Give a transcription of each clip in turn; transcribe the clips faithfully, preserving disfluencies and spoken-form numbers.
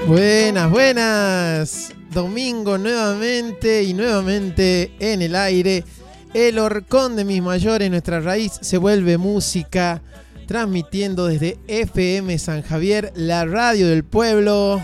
Buenas, buenas. Domingo nuevamente y nuevamente en el aire. El horcón de mis mayores, nuestra raíz se vuelve música. Transmitiendo desde F M San Javier, la radio del pueblo.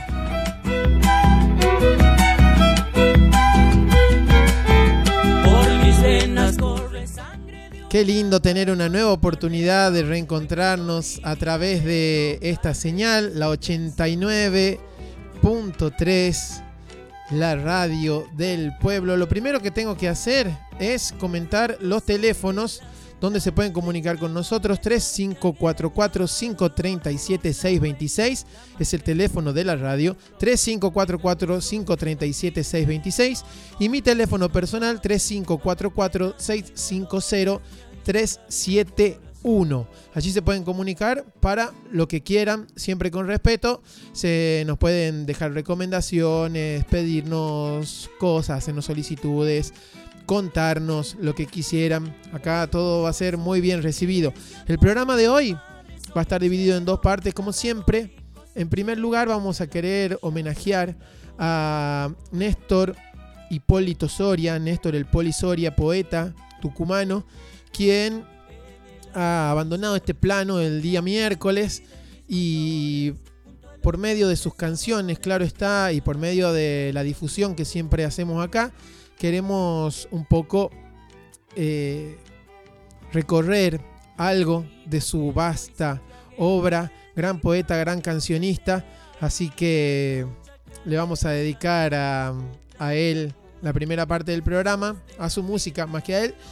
Por mis venas corre sangre de... Qué lindo tener una nueva oportunidad de reencontrarnos a través de esta señal, la ochenta y nueve punto tres, la radio del pueblo. Lo primero que tengo que hacer es comentar los teléfonos donde se pueden comunicar con nosotros. Tres cinco cuatro cuatro, cinco tres siete, seis dos seis es el teléfono de la radio. Tres cinco cuatro cuatro, cinco tres siete, seis dos seis y mi teléfono personal tres cinco cuatro cuatro, seis cinco cero, tres siete uno. Allí se pueden comunicar para lo que quieran, siempre con respeto. Se nos pueden dejar recomendaciones, pedirnos cosas, hacernos solicitudes, contarnos lo que quisieran. Acá todo va a ser muy bien recibido. El programa de hoy va a estar dividido en dos partes, como siempre. En primer lugar, vamos a querer homenajear a Néstor Hipólito Soria, Néstor el Poli Soria, poeta tucumano, quien ha abandonado este plano el día miércoles, y por medio de sus canciones, claro está, y por medio de la difusión que siempre hacemos acá, queremos un poco eh, recorrer algo de su vasta obra. Gran poeta, gran cancionista. Así que le vamos a dedicar a, a él la primera parte del programa, a su música más que a él.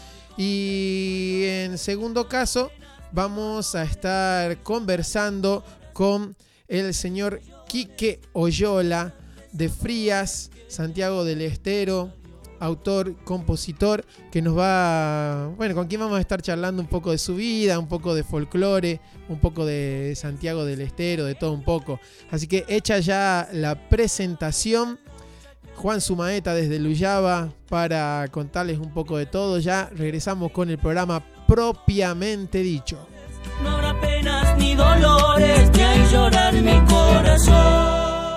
Y en segundo caso vamos a estar conversando con el señor Quique Oyola de Frías, Santiago del Estero, autor, compositor, que nos va, bueno, con quien vamos a estar charlando un poco de su vida, un poco de folclore, un poco de Santiago del Estero, de todo un poco. Así que hecha ya la presentación, Juan Sumaeta desde Luyaba para contarles un poco de todo. Ya regresamos con el programa propiamente dicho. No habrá penas ni dolores, ni hay llorar mi corazón.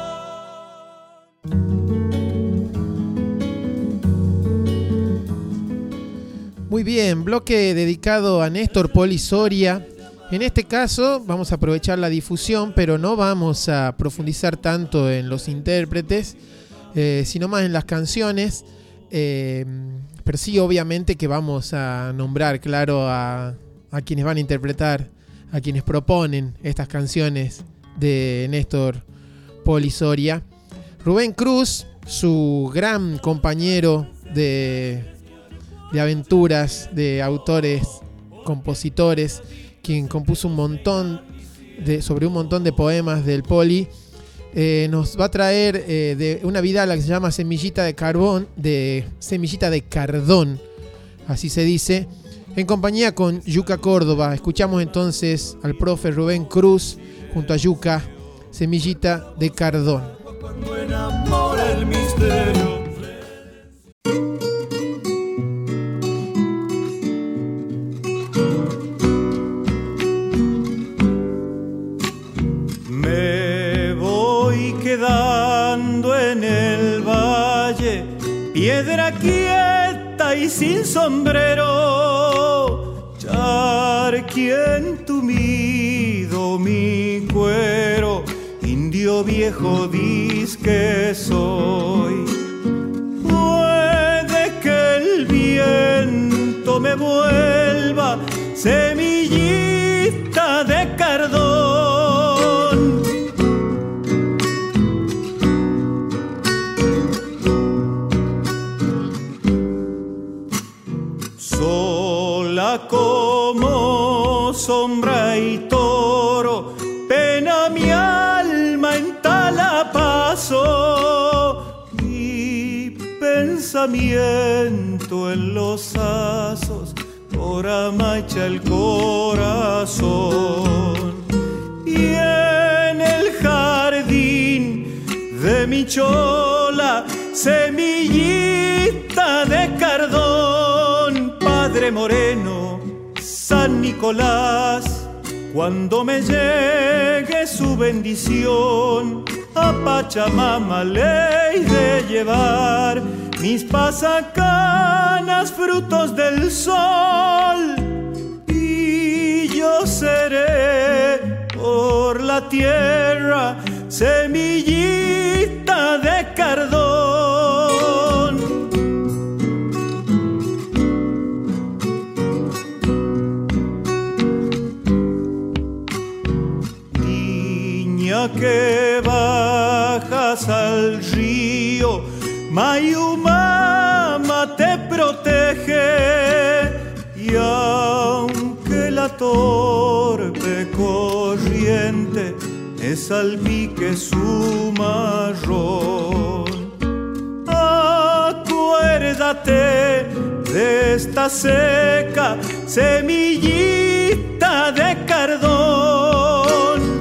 Muy bien, bloque dedicado a Néstor Poli Soria. En este caso vamos a aprovechar la difusión, pero no vamos a profundizar tanto en los intérpretes, eh, sino más en las canciones. Eh, pero sí, obviamente que vamos a nombrar, claro, a, a quienes van a interpretar, a quienes proponen estas canciones de Néstor Poli Soria. Rubén Cruz, su gran compañero de... de aventuras, de autores, compositores, quien compuso un montón de, sobre un montón de poemas del Poli, eh, nos va a traer eh, de una vidala que se llama Semillita de Carbón, de Semillita de Cardón, así se dice, en compañía con Yuca Córdoba. Escuchamos entonces al profe Rubén Cruz junto a Yuca, Semillita de Cardón. Cuando enamora el misterio. Quedando en el valle, piedra quieta y sin sombrero, charqui entumido mi cuero, indio viejo dis que soy. Puede que el viento me vuelva semillita de cardón. Como sombra y toro, pena mi alma en talapazo, y pensamiento en los azos, por amacha el corazón. Y en el jardín de mi chola, semillita de cardón, Padre Moreno, San Nicolás, cuando me llegue su bendición, a Pachamama ley de llevar mis pasacanas, frutos del sol, y yo seré por la tierra semillita de cardón. Niña que bajas al río, Mayumama te protege, y aunque la torpe corriente me salpique su marrón, acuérdate de esta seca semillita de cardón.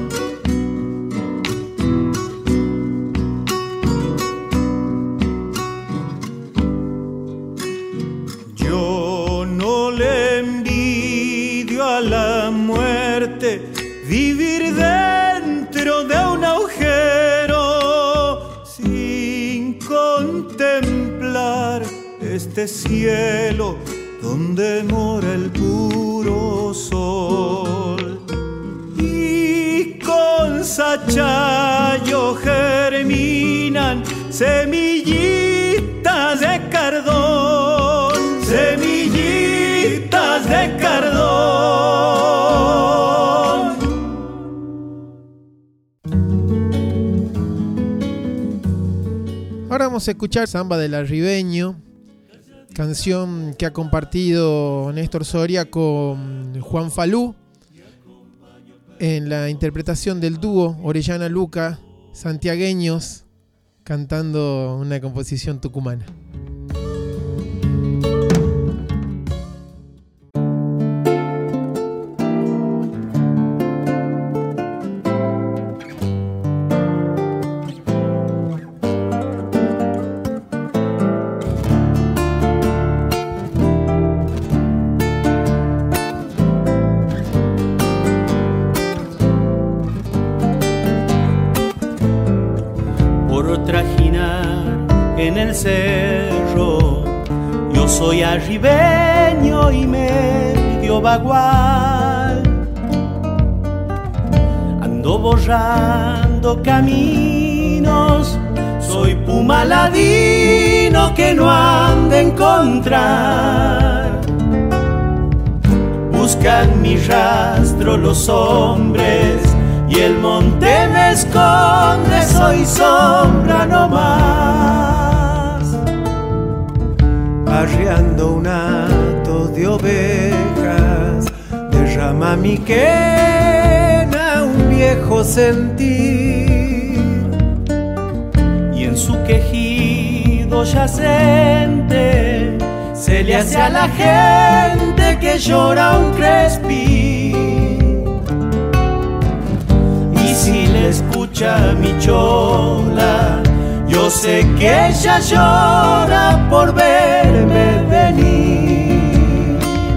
Yo no le envidio a la muerte vivir dentro de un agujero sin contemplar este cielo donde mora el puro sol. Y con sachayo germinan semillitas de cardón, semillitas de cardón. Ahora vamos a escuchar Samba del Arribeño, canción que ha compartido Néstor Soria con Juan Falú en la interpretación del dúo Orellana Luca, santiagueños, cantando una composición tucumana. En el cerro, yo soy arribeño y medio bagual. Ando borrando caminos, soy puma ladino que no han de encontrar. Buscan mi rastro los hombres y el monte me esconde, soy sombra nomás. Arreando un hato de ovejas, derrama mi quena un viejo sentir, y en su quejido yacente se le hace a la gente que llora un crespín. Y si le escucha mi chola, yo sé que ella llora por verme venir.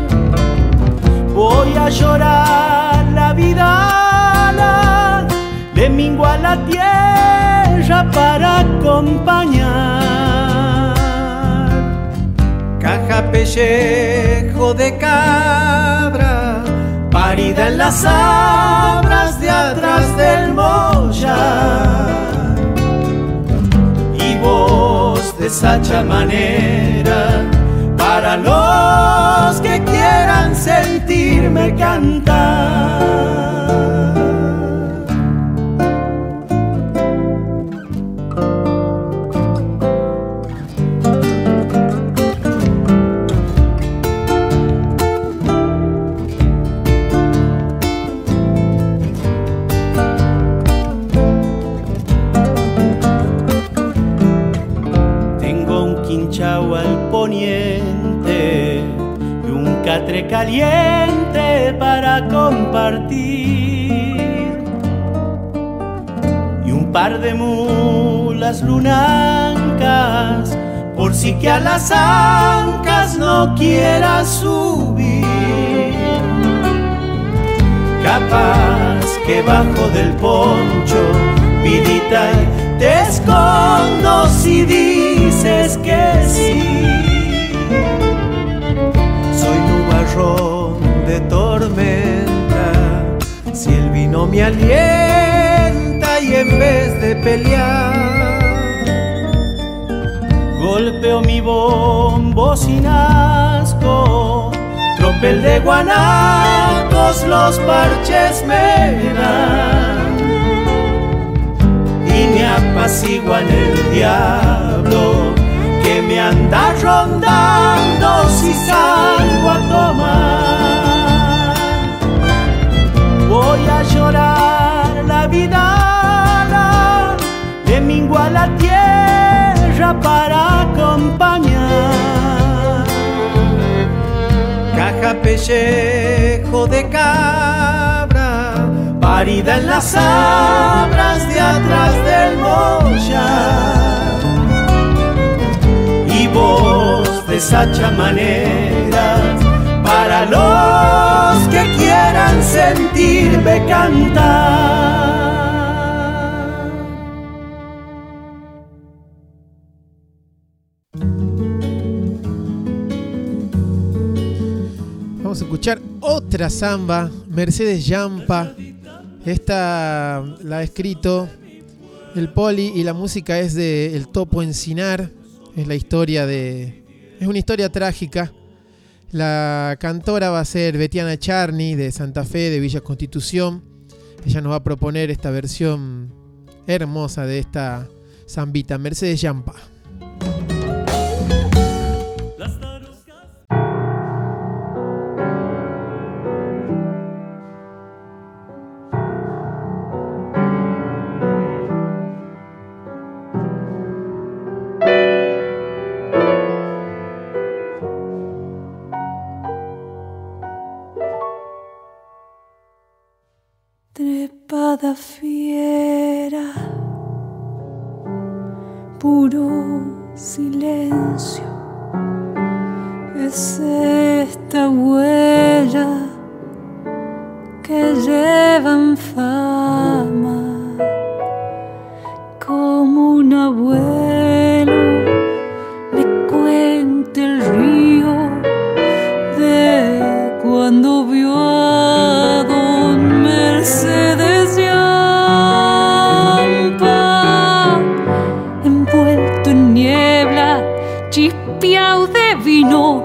Voy a llorar la vida, le mingo a la tierra para acompañar. Caja pellejo de cabra, parida en las sabras de atrás del mollar. Voz de sacha manera para los que quieran sentirme cantar. Al poniente y un catre caliente para compartir, y un par de mulas lunancas por si que a las ancas no quiera subir. Capaz que bajo del poncho Vidita, te escondo si dices que sí. Soy nubarrón de tormenta, si el vino me alienta y en vez de pelear golpeo mi bombo sin asco, tropel de guanacos los parches me dan y me apaciguan el diablo que me anda rondando si salgo a tomar. Voy a llorar la vida, le mingua la tierra para acompañar. Caja pellejo de cabra, parida en las sabras de atrás del mollar, y voz de sacha maneras para los que quieran sentirme cantar. Vamos a escuchar otra samba, Mercedes Yampa. Esta la ha escrito el Poli y la música es de El Topo Encinar. Es la historia de... es una historia trágica. La cantora va a ser Betiana Charny de Santa Fe, de Villa Constitución. Ella nos va a proponer esta versión hermosa de esta zambita, Mercedes Yampa. Trepada fiera, puro silencio, es esta huella que llevan fama, como un abuelo me cuenta el río de cuando vio a don Mercedes Yampa, envuelto en niebla, chispeado de vino,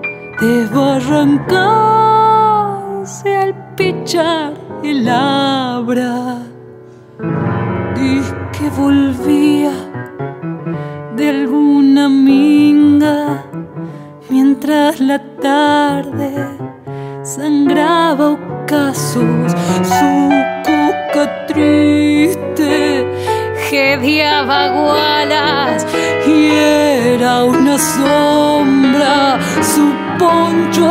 desbarrancarse al pichar el abra. Diz que volvía de alguna minga mientras la tarde sangraba ocasos, su cuca triste jediaba gualas y era una sombra su poncho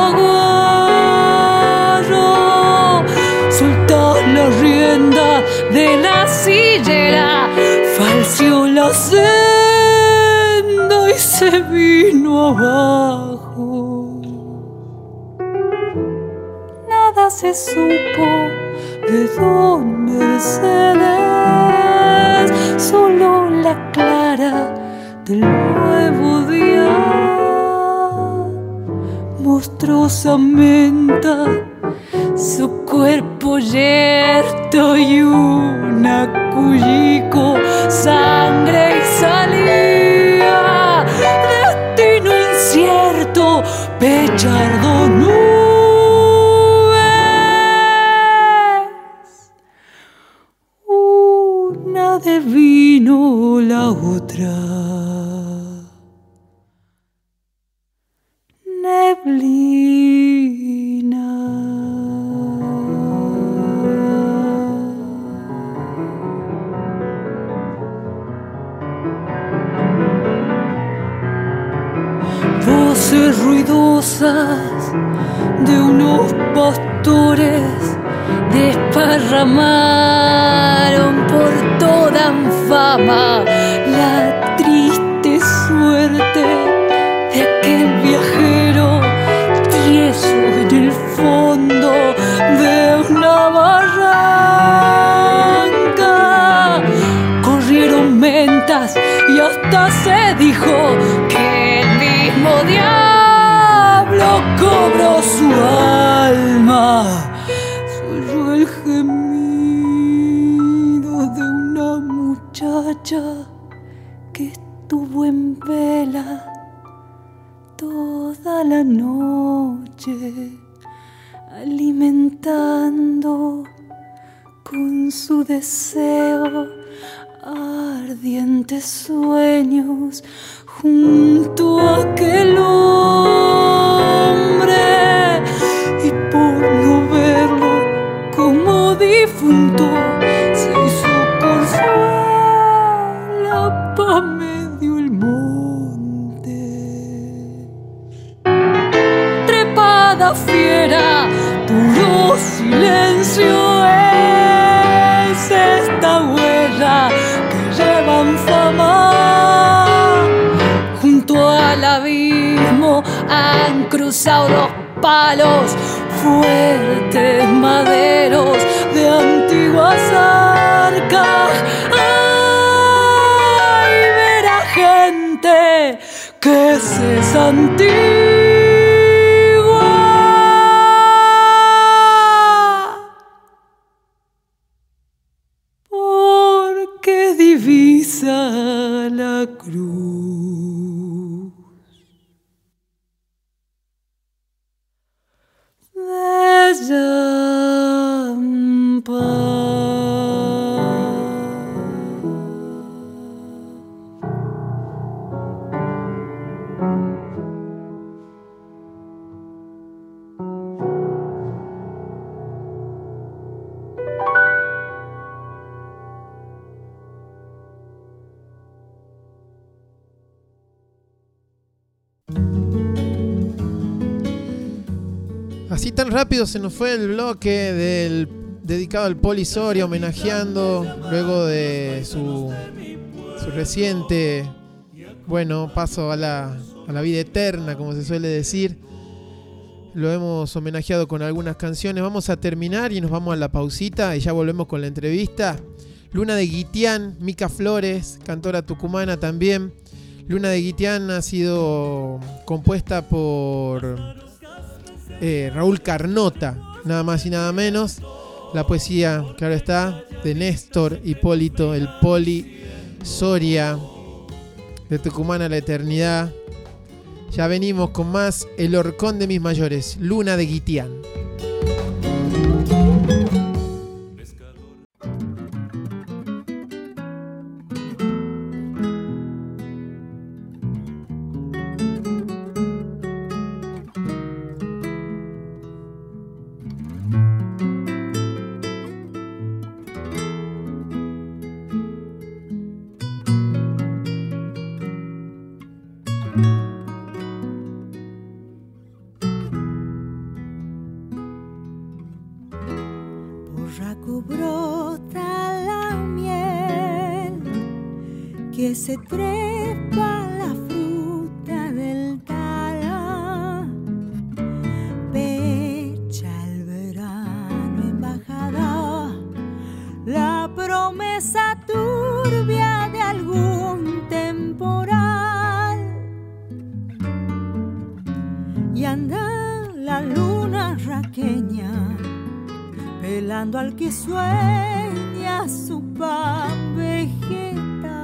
aguarro. Soltó la rienda de la sillera, falseó la senda y se vino abajo. Nada se supo de don Mercedes, solo la clara del nuevo día monstruosamente su cuerpo yerto y una cullico, sangre y salía, destino incierto, pechardo nubes, una de vino, la otra neblina. Voces ruidosas de unos pastores desparramaron por toda fama la triste suerte de aquel viajero tieso en el fondo de una barranca alimentando con su deseo ardientes sueños junto a aquel hombre, y por no verlo como difunto se hizo corzuela pa' medio el monte. Trepada fiera, puro silencio es esta huella que llevan fama. Junto al abismo han cruzado los palos, fuertes maderos de antiguas arcas. ¡Ay, ver a gente que se santigua! Porque divisa la cruz de Zampa. Así tan rápido se nos fue el bloque del dedicado al Poli Soria, homenajeando luego de su, su reciente, bueno, paso a la, a la vida eterna, como se suele decir. Lo hemos homenajeado con algunas canciones. Vamos a terminar y nos vamos a la pausita y ya volvemos con la entrevista. Luna de Guitián, Mica Flores, cantora tucumana también. Luna de Guitián ha sido compuesta por Eh, Raúl Carnota, nada más y nada menos. La poesía, claro está, de Néstor Hipólito, el Poli Soria, de Tucumán a la eternidad. Ya venimos con más El Horcón de mis mayores, Luna de Guitián. Se trepa la fruta del tala, pecha el verano en bajada, la promesa turbia de algún temporal, y anda la luna raqueña pelando al que sueña su pan vegetal.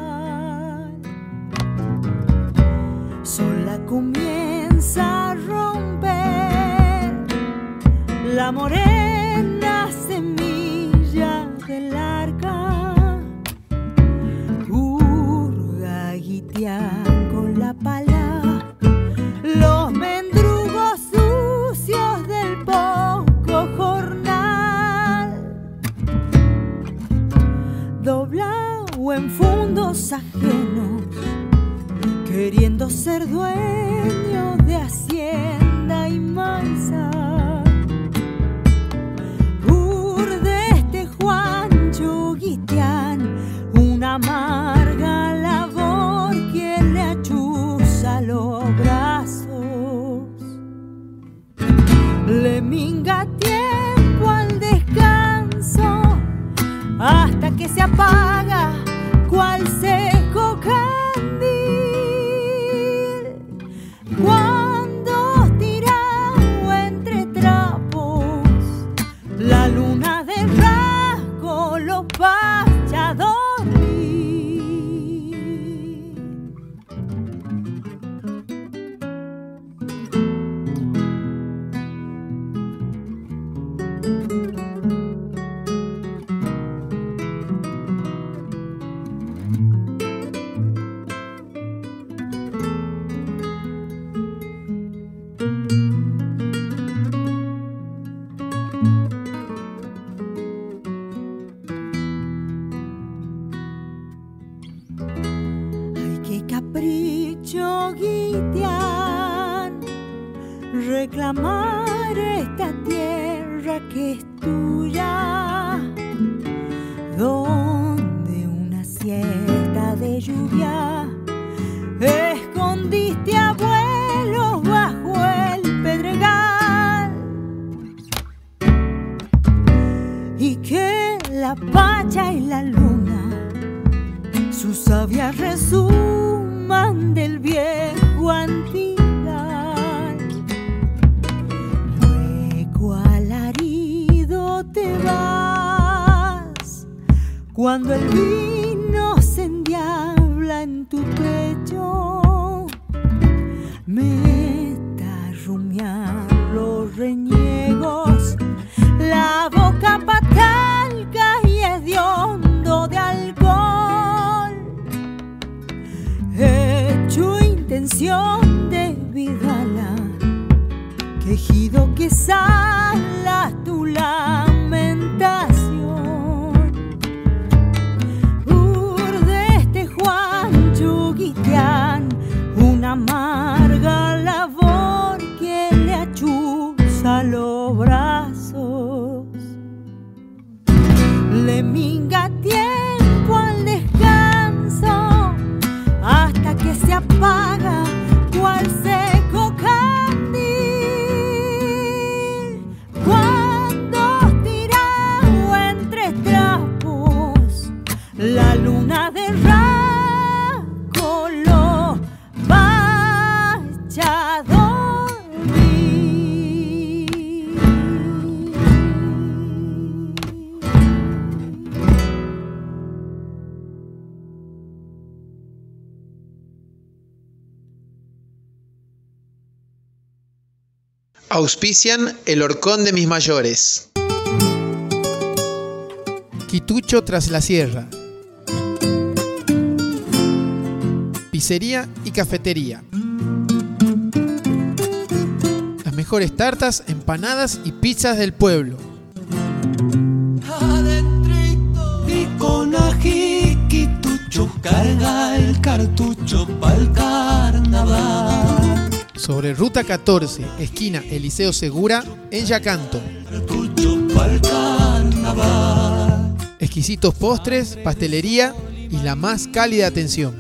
Sola comienza a romper la morena semilla del arca. Hurga Guitián con la pala, los mendrugos sucios del poco jornal, doblado en fundos ajenos, queriendo ser dueño de hacienda y maizal. Urde este Juancho Guitián, una amarga labor que le achuza los brazos, le minga tiempo al descanso hasta que se apaga cual seco candil. Cuando tirado entre trapos, la luna de rasgo lo vaya a dormir. Reclamar esta tierra que es tuya, donde una siesta de lluvia escondiste abuelos bajo el pedregal, y que la pacha y la luna sus sabias resuman del viejo antiguo. Te vas cuando el vino se endiabla en tu pecho, me está rumiando los reniegos, la boca patalca y hediondo de alcohol, hecho intención de vidala, quejido que sala tu lamentación. Urde este Juan Chuguitián, una amarga labor que le achuza los brazos, le minga tiempo al descanso hasta que se apaga cual seco candil. Cuando tirado entre trapos la luna de Rácolo vaya a dormir. Auspician El Horcón de mis mayores. Quitucho tras la sierra. Pizzería y cafetería. Las mejores tartas, empanadas y pizzas del pueblo. Adentrito y con ají, Quitucho carga el cartucho pa'l carnaval. Sobre Ruta catorce, esquina Eliseo Segura, en Yacanto. Exquisitos postres, pastelería y la más cálida atención.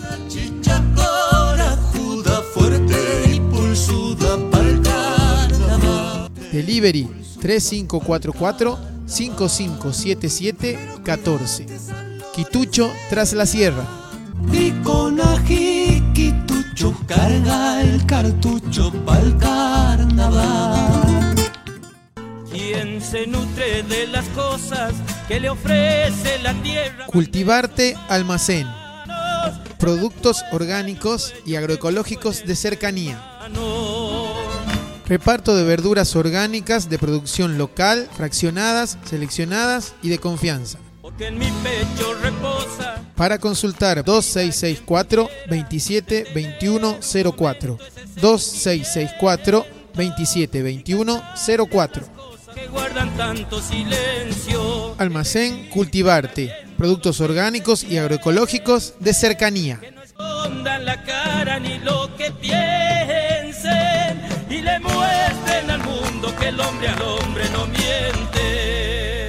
Delivery tres cinco cuatro cuatro, cinco cinco siete siete, uno cuatro. Quitucho tras la sierra. Y con ají, Quitucho carga el cartucho pa'l carnaval. Quien se nutre de las cosas que le ofrece la tierra. Cultivarte Almacén. Productos orgánicos y agroecológicos de cercanía. Reparto de verduras orgánicas de producción local, fraccionadas, seleccionadas y de confianza. Porque en mi pecho reposa. Para consultar dos seis seis cuatro, veintisiete veintiuno cero cuatro. dos seis seis cuatro, veintisiete veintiuno cero cuatro. Que guardan tanto silencio. Almacén Cultivarte. Productos orgánicos y agroecológicos de cercanía. Que no escondan la cara ni lo que piensen y le muestren al mundo que el hombre al hombre no miente.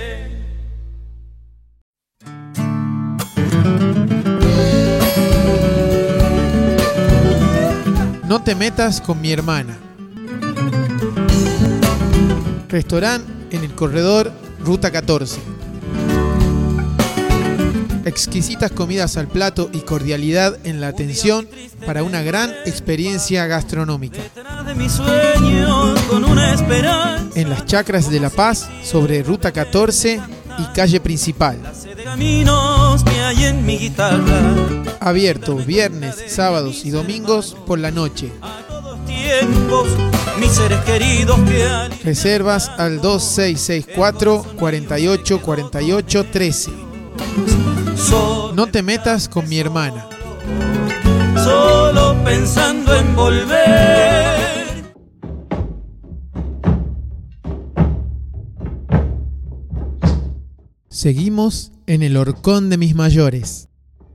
No te metas con mi hermana. Restaurante en el corredor Ruta catorce. Exquisitas comidas al plato y cordialidad en la atención para una gran experiencia gastronómica. En las Chacras de La Paz, sobre Ruta catorce y calle principal. Abierto viernes, sábados y domingos por la noche. tiempos, mis seres queridos que al... Reservas al dos seis seis cuatro, cuatro ocho, cuatro ocho uno tres. No te metas con mi hermana. Solo pensando en volver. Seguimos en el horcón de mis mayores.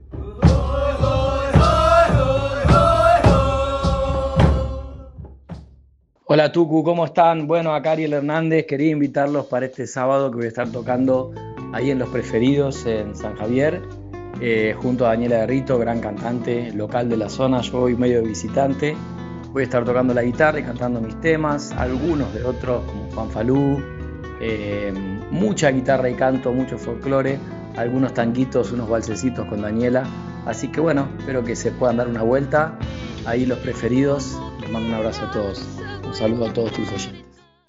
Hola Tucu, ¿cómo están? Bueno, acá Ariel Hernández, quería invitarlos para este sábado que voy a estar tocando ahí en Los Preferidos en San Javier, eh, junto a Daniela Garrito, gran cantante local de la zona. Yo voy medio de visitante, voy a estar tocando la guitarra y cantando mis temas, algunos de otros como Juan Falú, eh, mucha guitarra y canto, mucho folclore, algunos tanguitos, unos valsecitos con Daniela. Así que bueno, espero que se puedan dar una vuelta ahí Los Preferidos. Les mando un abrazo a todos. Un saludo a todos tus oyentes.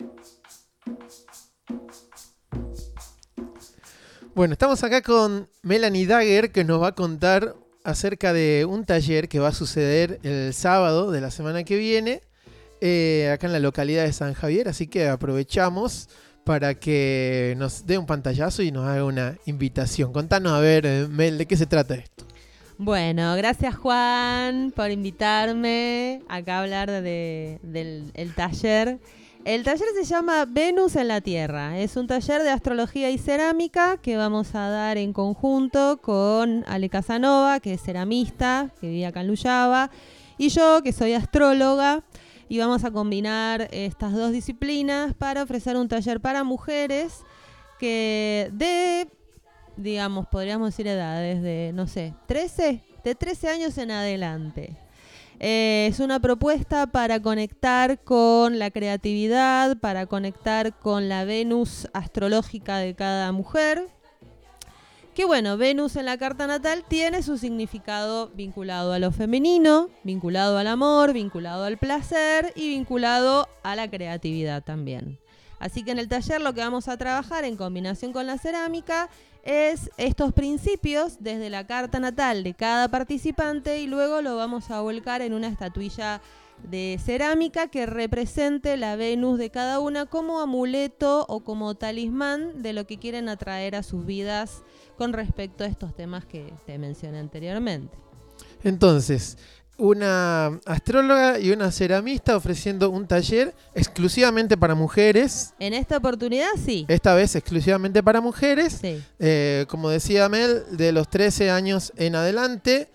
Bueno, estamos acá con Melanie Dagger, que nos va a contar acerca de un taller que va a suceder el sábado de la semana que viene, eh, acá en la localidad de San Javier. Así que aprovechamos para que nos dé un pantallazo y nos haga una invitación. Contanos, a ver, Mel, ¿de qué se trata esto? Bueno, gracias Juan por invitarme acá a hablar de, del el taller. El taller se llama Venus en la Tierra. Es un taller de astrología y cerámica que vamos a dar en conjunto con Ale Casanova, que es ceramista, que vive acá en Luyaba, y yo, que soy astróloga. Y vamos a combinar estas dos disciplinas para ofrecer un taller para mujeres que de... digamos, podríamos decir edades de, no sé, trece, de trece años en adelante. Eh, es una propuesta para conectar con la creatividad, para conectar con la Venus astrológica de cada mujer. Que bueno, Venus en la carta natal tiene su significado vinculado a lo femenino, vinculado al amor, vinculado al placer y vinculado a la creatividad también. Así que en el taller lo que vamos a trabajar en combinación con la cerámica es estos principios desde la carta natal de cada participante, y luego lo vamos a volcar en una estatuilla de cerámica que represente la Venus de cada una como amuleto o como talismán de lo que quieren atraer a sus vidas con respecto a estos temas que te mencioné anteriormente. Entonces, una astróloga y una ceramista ofreciendo un taller exclusivamente para mujeres. En esta oportunidad sí. Esta vez exclusivamente para mujeres. Sí. Eh, como decía Mel, de los trece años en adelante.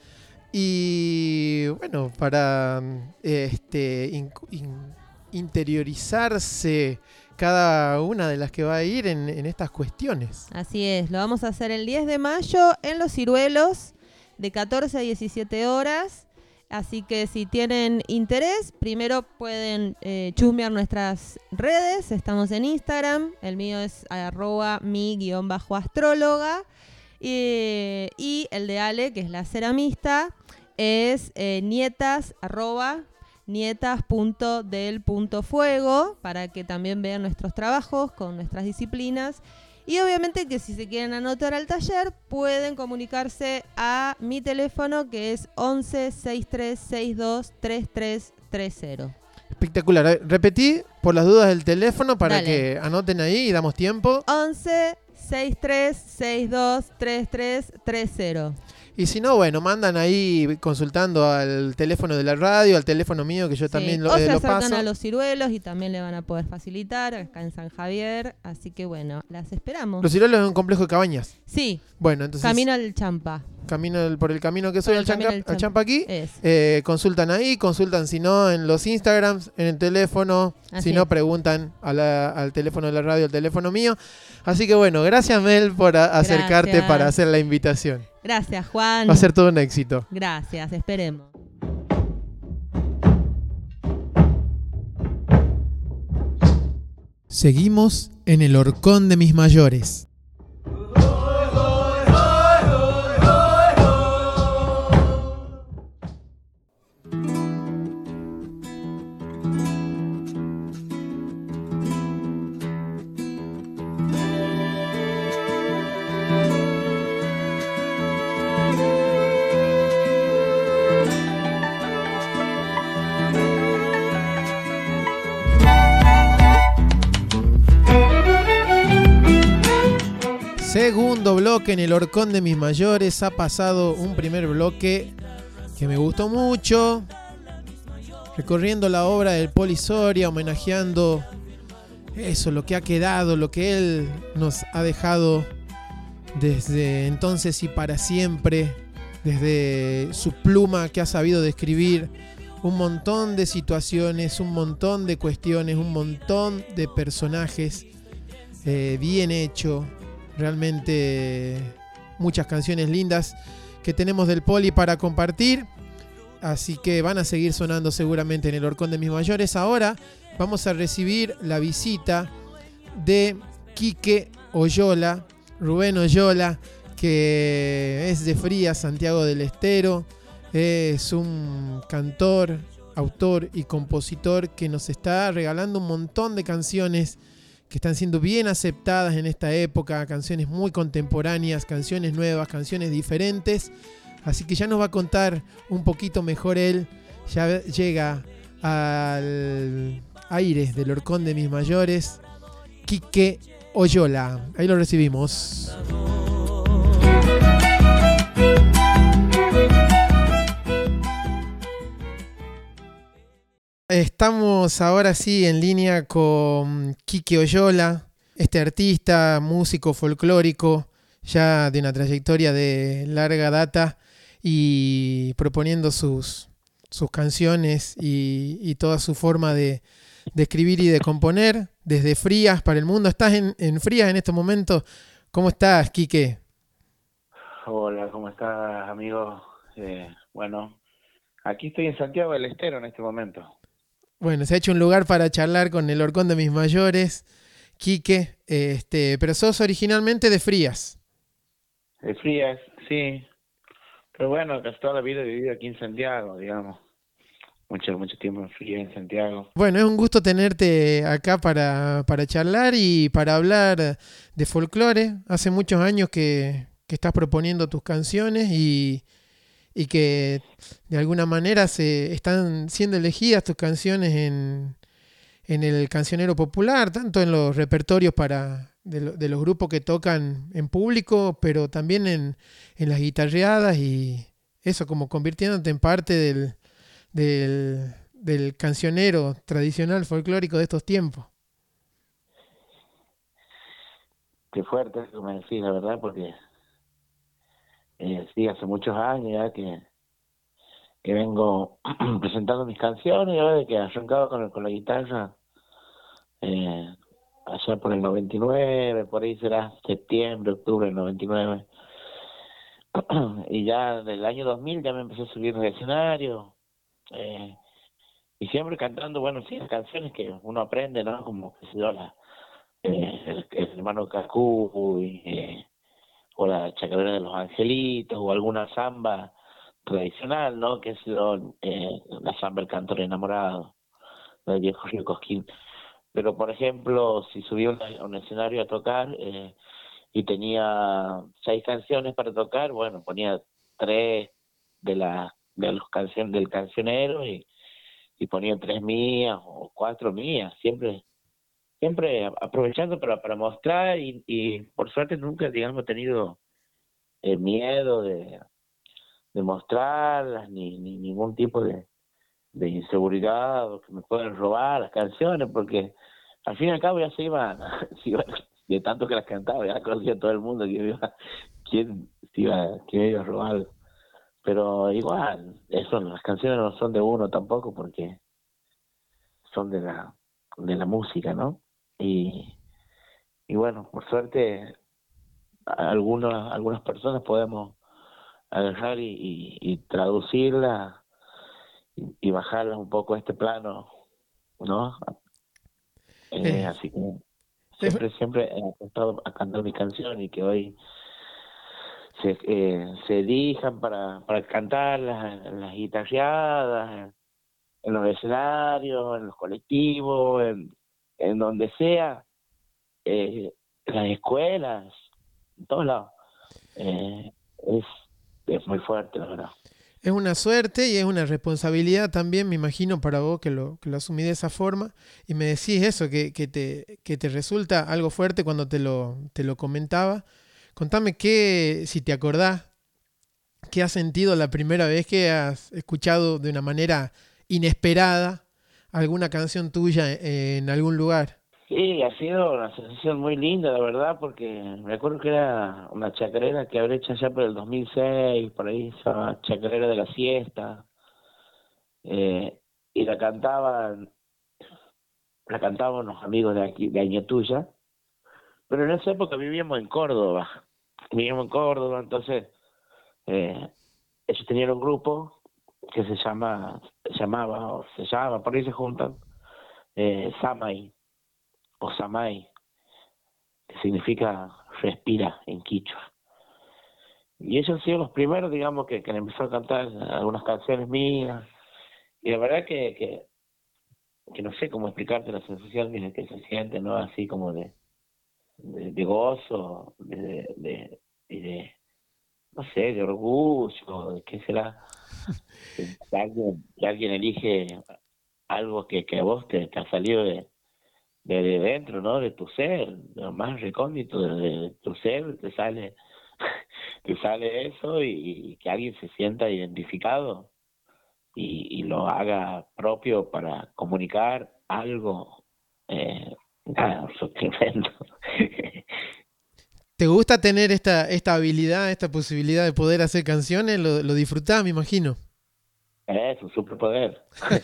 Y bueno, para este, in, in, interiorizarse cada una de las que va a ir en, en estas cuestiones. Así es, lo vamos a hacer el diez de mayo en Los Ciruelos de catorce a diecisiete horas. Así que si tienen interés, primero pueden eh, chusmear nuestras redes. Estamos en Instagram, el mío es arroba mi guión bajo astróloga. Y, y el de Ale, que es la ceramista, es eh, nietas arroba nietas punto del punto fuego, para que también vean nuestros trabajos con nuestras disciplinas. Y obviamente que si se quieren anotar al taller, pueden comunicarse a mi teléfono, que es once, sesenta y tres, sesenta y dos, treinta y tres treinta. Espectacular. Repetí por las dudas el teléfono para Dale. que anoten ahí y damos tiempo. once, sesenta y tres, sesenta y dos, treinta y tres treinta. Y si no, bueno, mandan ahí consultando al teléfono de la radio, al teléfono mío, que yo Sí. también lo, o eh, se lo acercan paso. a Los Ciruelos y también le van a poder facilitar acá en San Javier. Así que bueno, las esperamos. Los Ciruelos es un complejo de cabañas. Sí, Bueno, entonces camino al Champa. camino el- por el camino que soy Por al, el camino Chanca- del al Champa. Champaquí. Es. Eh, consultan ahí, consultan si no en los Instagrams, en el teléfono. Así si no, es. preguntan a la- al teléfono de la radio, al teléfono mío. Así que bueno, gracias Mel por a- acercarte Gracias. para hacer la invitación. Gracias, Juan. Va a ser todo un éxito. Gracias, esperemos. Seguimos en el horcón de mis mayores. Segundo bloque en el Horcón de mis mayores. Ha pasado un primer bloque que me gustó mucho, recorriendo la obra del Poli Soria, homenajeando eso, lo que ha quedado, lo que él nos ha dejado desde entonces y para siempre, desde su pluma que ha sabido describir un montón de situaciones, un montón de cuestiones, un montón de personajes, eh, bien hecho, realmente muchas canciones lindas que tenemos del Poli para compartir, así que van a seguir sonando seguramente en el Horcón de mis mayores. Ahora vamos a recibir la visita de Quique Oyola, Rubén Oyola, que es de Frías, Santiago del Estero. Es un cantor, autor y compositor que nos está regalando un montón de canciones que están siendo bien aceptadas en esta época, canciones muy contemporáneas, canciones nuevas, canciones diferentes. Así que ya nos va a contar un poquito mejor él. Ya llega al aire del Horcón de mis mayores, Quique Oyola. Ahí lo recibimos. Estamos ahora sí en línea con Quique Oyola, este artista, músico folclórico, ya de una trayectoria de larga data y proponiendo sus, sus canciones y, y toda su forma de, de escribir y de componer desde Frías para el mundo. ¿Estás en, en Frías en estos momentos? ¿Cómo estás, Quique? Hola, ¿cómo estás, amigo? Eh, bueno, aquí estoy en Santiago del Estero en este momento. Bueno, se ha hecho un lugar para charlar con el Horcón de mis mayores, Quique, este, pero sos originalmente de Frías. De Frías, sí. Pero bueno, casi toda la vida he vivido aquí en Santiago, digamos. Mucho, mucho tiempo en Frías, en Santiago. Bueno, es un gusto tenerte acá para, para charlar y para hablar de folclore. Hace muchos años que, que estás proponiendo tus canciones y... y que de alguna manera se están siendo elegidas tus canciones en, en el cancionero popular, tanto en los repertorios para de, lo, de los grupos que tocan en público, pero también en, en las guitarreadas y eso, como convirtiéndote en parte del, del, del cancionero tradicional folclórico de estos tiempos. Qué fuerte eso me decís, la verdad, porque... Eh, sí, hace muchos años ya que, que vengo presentando mis canciones, ya de que arrancaba con, con la guitarra eh, allá por el noventa y nueve, por ahí será septiembre, octubre del noventa y nueve, y ya del año dos mil ya me empecé a subir al escenario, eh, y siempre cantando, bueno, sí, las canciones que uno aprende, ¿no? Como, qué sé yo, la, eh, el, el hermano Cacú y... Eh, o la chacarera de los angelitos, o alguna samba tradicional, ¿no? Que es eh, la samba El Cantor Enamorado, del viejo Río Cosquín. Pero, por ejemplo, si subía a un escenario a tocar eh, y tenía seis canciones para tocar, bueno, ponía tres de las de los canciones del cancionero y, y ponía tres mías o cuatro mías, siempre siempre aprovechando para, para mostrar y, y por suerte nunca, digamos, he tenido eh, miedo de, de mostrarlas, ni, ni ningún tipo de, de inseguridad o que me puedan robar las canciones, porque al fin y al cabo ya se iban, se iban de tanto que las cantaba, ya conocía todo el mundo que iba, quién, iba, quién iba a robar. Pero igual, eso, las canciones no son de uno tampoco, porque son de la, de la música, ¿no? Y, y bueno, por suerte algunas algunas personas podemos agarrar y, y, y traducirla y, y bajarla un poco a este plano, ¿no? Eh, eh, así que siempre siempre he estado a cantar mi canción y que hoy se eh, se elijan para, para cantarlas en las guitarreadas, en, en los escenarios, en los colectivos, en en donde sea, eh, las escuelas, en todos lados. Eh, es, es muy fuerte, la verdad. Es una suerte y es una responsabilidad también, me imagino, para vos que lo, que lo asumís de esa forma. Y me decís eso, que, que, te, que te resulta algo fuerte cuando te lo, te lo comentaba, Contame qué, si te acordás, qué has sentido la primera vez que has escuchado de una manera inesperada alguna canción tuya en algún lugar. Sí, ha sido una sensación muy linda, la verdad, porque me acuerdo que era una chacarera que habré hecho ya por el dos mil seis, por ahí, esa chacarera de la siesta, eh, y la cantaban, la cantaban los amigos de aquí, de Añetuya, pero en esa época vivíamos en Córdoba, vivíamos en Córdoba, entonces eh, ellos tenían un grupo que se llama, se llamaba, o se llama, por ahí se juntan, eh, Samay, o Samay, que significa respira en quichua. Y ellos han sido los primeros, digamos, que, que le empezó a cantar algunas canciones mías. Y la verdad que, que, que no sé cómo explicarte la sensación que, que se siente, ¿no? Así como de, de, de gozo, de, de, de, de, de, no sé, de orgullo, de qué será. Que alguien, que alguien elige algo que, que a vos te, te ha salido de de, de dentro, ¿no? De tu ser, de lo más recóndito de, de tu ser, te sale, te sale eso y, y que alguien se sienta identificado y, y lo haga propio para comunicar algo, eh, nada, eso es tremendo. ¿Te gusta tener esta, esta habilidad, esta posibilidad de poder hacer canciones? ¿Lo, lo disfrutás, me imagino? Es un superpoder.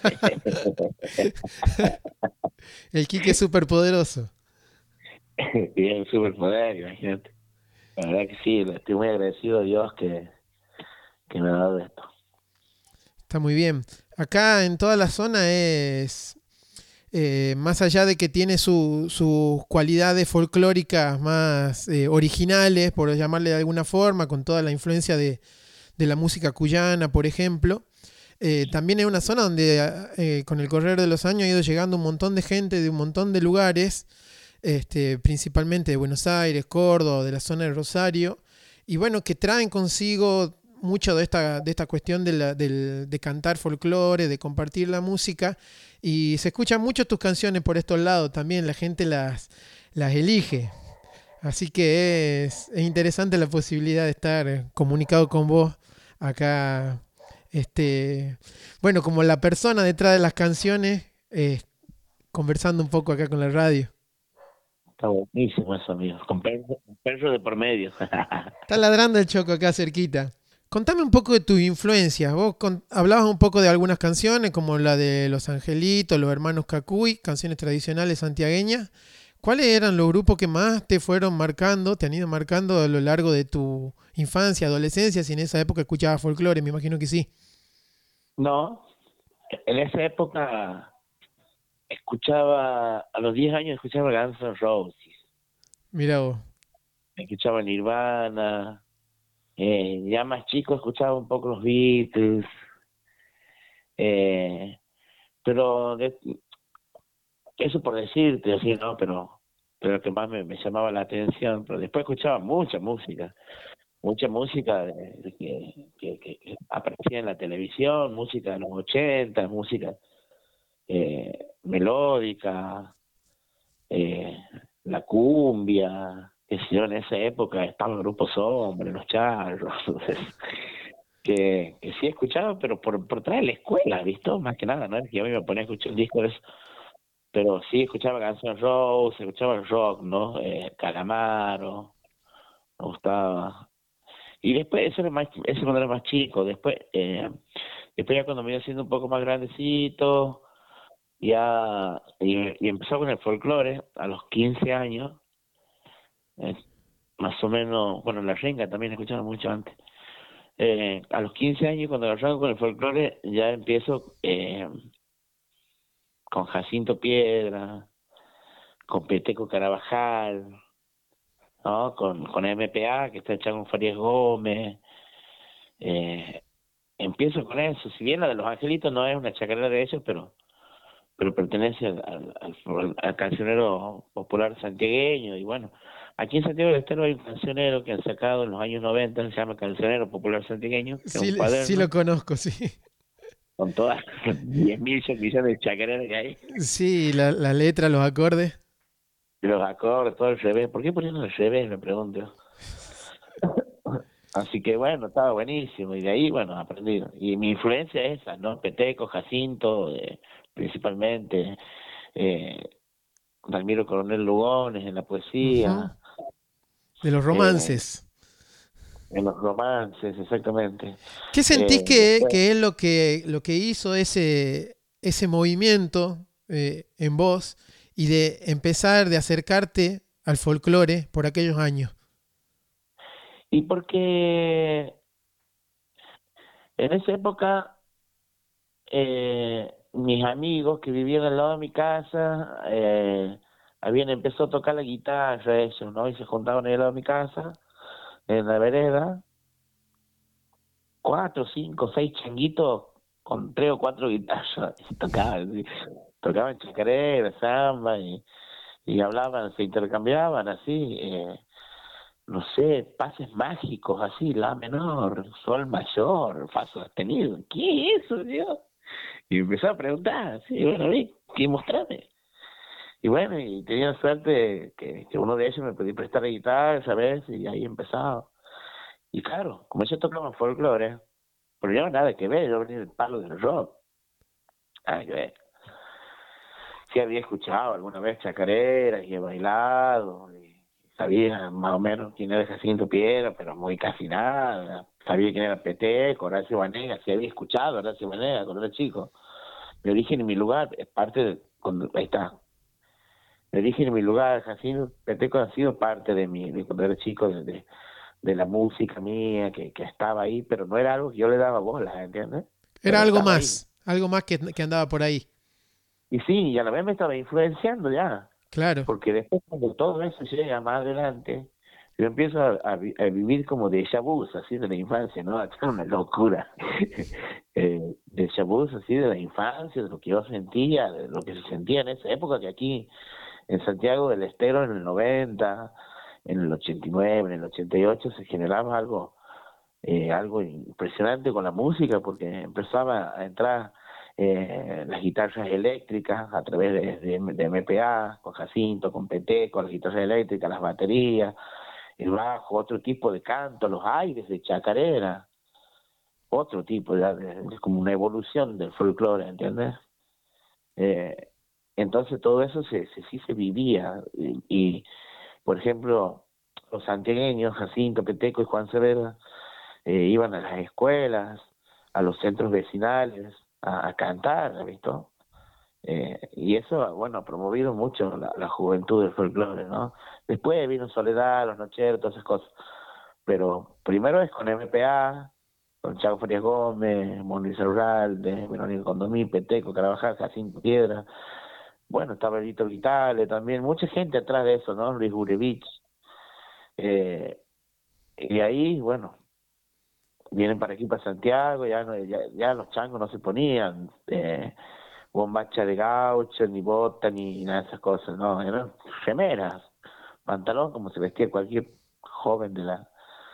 El Quique es superpoderoso. Tiene un superpoder, imagínate. La verdad que sí, le estoy muy agradecido a Dios que, que me ha dado esto. Está muy bien. Acá en toda la zona es, eh, más allá de que tiene su, sus cualidades folclóricas más eh, originales, por llamarle de alguna forma, con toda la influencia de, de la música cuyana, por ejemplo, Eh, también es una zona donde eh, con el correr de los años ha ido llegando un montón de gente de un montón de lugares, este, principalmente de Buenos Aires, Córdoba, de la zona de Rosario, y bueno, que traen consigo mucho de esta, de esta cuestión de, la, de, de cantar folclore, de compartir la música, y se escuchan mucho tus canciones por estos lados también, la gente las, las elige. Así que es, es interesante la posibilidad de estar comunicado con vos acá. Este, bueno, como la persona detrás de las canciones, eh, conversando un poco acá con la radio. Está buenísimo eso, amigo. Con perro, con perro de por medio. Está ladrando el Choco acá cerquita. Contame un poco de tus influencias. Vos con, hablabas un poco de algunas canciones, como la de Los Angelitos, Los Hermanos Cacuy, canciones tradicionales santiagueñas. ¿Cuáles eran los grupos que más te fueron marcando, te han ido marcando a lo largo de tu infancia, adolescencia? Si en esa época escuchabas folclore, me imagino que sí. No, en esa época escuchaba, a los diez años escuchaba Guns N' Roses. Mira vos. Escuchaba Nirvana. Eh, ya más chico escuchaba un poco los Beatles. Eh, pero de, eso por decirte, así, ¿no? Pero, pero lo que más me, me llamaba la atención. Pero después escuchaba mucha música. Mucha música de, que, que, que aparecía en la televisión, música de los ochenta, música eh, melódica, eh, la cumbia, que si yo en esa época estaba el Grupo Sombra, los Charros, que, que sí escuchaba, pero por, por traer la escuela, ¿viste? Más que nada, ¿no? Es que a mí me ponía a escuchar un disco de eso, pero sí escuchaba Guns N' Roses, escuchaba el rock, ¿no? Eh, Calamaro, me gustaba. Y después, eso era más, eso cuando era más chico, después, eh, después ya cuando me iba haciendo un poco más grandecito, ya, y, y empezó con el folclore a los quince años, eh, más o menos, bueno, la renga también escuchaba mucho antes, eh, a los quince años cuando arranco con el folclore ya empiezo eh, con Jacinto Piedra, con Peteco Carabajal, ¿no? Con, con M P A, que está hecha con Farías Gómez. Eh, empiezo con eso. Si bien la de Los Angelitos no es una chacarera de ellos, pero pero pertenece al, al, al, al cancionero popular santiagueño. Y bueno, aquí en Santiago del Estero hay un cancionero que han sacado en los años noventa, se llama Cancionero Popular Santiagueño. Que sí, es un cuaderno, sí lo conozco, sí. Con todas diez mil millones de chacareras que hay. Sí, la, la letra, los acordes. Los acordes, todo al revés. ¿Por qué ponen al revés? Me pregunto. Así que bueno, estaba buenísimo y de ahí, bueno, aprendí. Y mi influencia es esa, ¿no? Peteco, Jacinto, eh, principalmente, eh, Dalmiro Coronel Lugones en la Ujú. poesía, De los eh, romances. en los romances, exactamente. ¿Qué sentís Eh, que, después, que es lo que, lo que hizo ese, ese movimiento eh, en vos y de empezar, de acercarte al folclore por aquellos años? y porque en esa época eh, mis amigos que vivían al lado de mi casa eh, habían empezado a tocar la guitarra ellos, ¿no? Y se juntaban ahí al lado de mi casa, en la vereda, cuatro, cinco, seis changuitos con tres o cuatro guitarras y tocaban, y tocaban chacarera, samba y, y hablaban, se intercambiaban así, eh, no sé, pases mágicos así, la menor, sol mayor, fa sostenido, ¿qué es eso, Dios? Y empezó a preguntar, sí, bueno, vi, ¿qué mostrame? Y bueno, y tenía suerte que, que uno de ellos me podía prestar la guitarra esa vez y ahí empezaba. Y claro, como yo tocaba folclore, pero yo nada que ver, yo venía del palo del rock, nada que ver. Sí había escuchado alguna vez chacareras y he bailado, y sabía más o menos quién era Jacinto Piedra, pero muy casi nada. Sabía quién era Peteco, Horacio Banega, sí había escuchado a Horacio Banega cuando era chico. Mi origen y mi lugar es parte de, cuando, ahí está, mi origen y mi lugar, Jacinto Peteco ha sido parte de mi, de cuando era chico, de, de, de la música mía, que, que estaba ahí, pero no era algo que yo le daba bola, ¿entiendes? Era Pero algo estaba ahí. más, algo más que, que andaba por ahí. Y sí, y a la vez me estaba influenciando ya, Claro. porque después cuando todo eso llega más adelante, yo empiezo a, a, vi- a vivir como déjà vus, así de la infancia, ¿no? Es una locura. eh, déjà vus así de la infancia, de lo que yo sentía, de lo que se sentía en esa época, que aquí en Santiago del Estero en el noventa, en el ochenta y nueve, en el ochenta y ocho se generaba algo eh, algo impresionante con la música porque empezaba a entrar eh, las guitarras eléctricas a través de, de, de M P A, con Jacinto, con P T, con las guitarras eléctricas, las baterías, el bajo, otro tipo de canto, los aires de chacarera, otro tipo, ya, de, es como una evolución del folclore, ¿entiendes? Eh, entonces todo eso se, se, sí se vivía y, y, por ejemplo, los santiagueños, Jacinto, Peteco y Juan Cervera, eh, iban a las escuelas, a los centros vecinales, a, a cantar, ¿visto? Eh, y eso, bueno, ha promovido mucho la, la juventud del folclore, ¿no? Después vino Soledad, Los Nocheros, todas esas cosas. Pero primero es con M P A, con Chaco Farias Gómez, Mauricio Urralde, Verónica Condomí, Peteco, Carabajal, Jacinto Piedra. Bueno, estaba Vito Vitale también, mucha gente atrás de eso, ¿no? Luis Gurevich. Eh, y ahí, bueno, vienen para aquí, para Santiago, ya no, ya, ya los changos no se ponían eh, bombacha de gaucho, ni bota, ni nada de esas cosas, no, eran remeras, pantalón como se vestía cualquier joven de la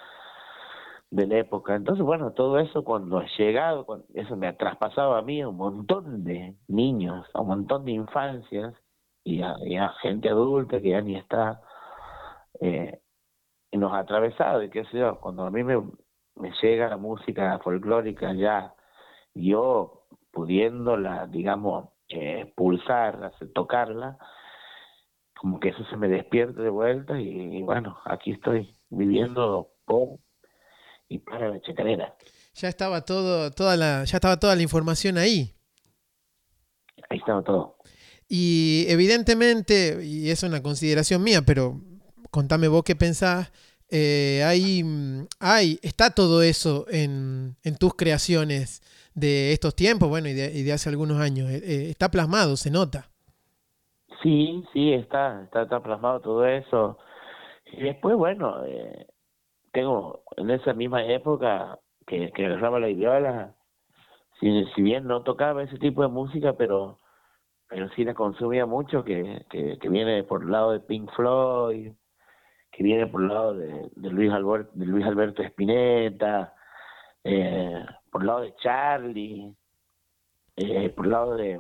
de la época. Entonces, bueno, todo eso cuando ha llegado, cuando, eso me ha traspasado a mí a un montón de niños, a un montón de infancias y a, y a gente adulta que ya ni está, eh, y nos ha atravesado, y qué sé yo, cuando a mí me, me llega la música folclórica ya, yo pudiéndola, digamos, eh, pulsar, hacer, tocarla, como que eso se me despierte de vuelta y, y bueno, aquí estoy viviendo por y para la chacarera. Ya estaba todo, toda la, ya estaba toda la información ahí. Ahí estaba todo. Y evidentemente, y es una consideración mía, pero contame vos qué pensás, eh, hay, mm, hay, está todo eso en, en tus creaciones de estos tiempos, bueno, y de, y de hace algunos años. Eh, eh, está plasmado, se nota. Sí, sí, está, está, está plasmado todo eso. Y después, bueno, eh, tengo en esa misma época que, que agarraba la viola, si, si bien no tocaba ese tipo de música, pero pero sí la consumía mucho, que, que, que viene por el lado de Pink Floyd, que viene por el lado de, de Luis Alberto, de Luis Alberto Spinetta, eh, por el lado de Charlie, eh, por el lado de,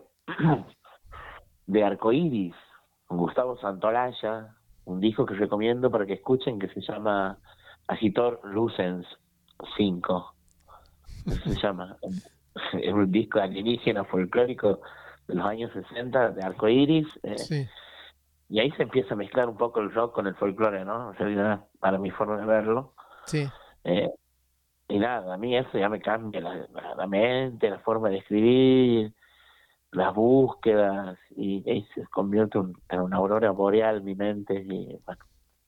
de Arcoiris, con Gustavo Santolaya, un disco que recomiendo para que escuchen que se llama Agitor Lucens. cinco, se llama. Es un disco alienígena folclórico de los años sesenta, de Arcoiris. Eh, Sí. Y ahí se empieza a mezclar un poco el rock con el folclore, ¿no? O sea, para mi forma de verlo. Sí. Eh, y nada, a mí eso ya me cambia la, la, la mente, la forma de escribir, las búsquedas, y, y se convierte un, en una aurora boreal mi mente. Y bueno.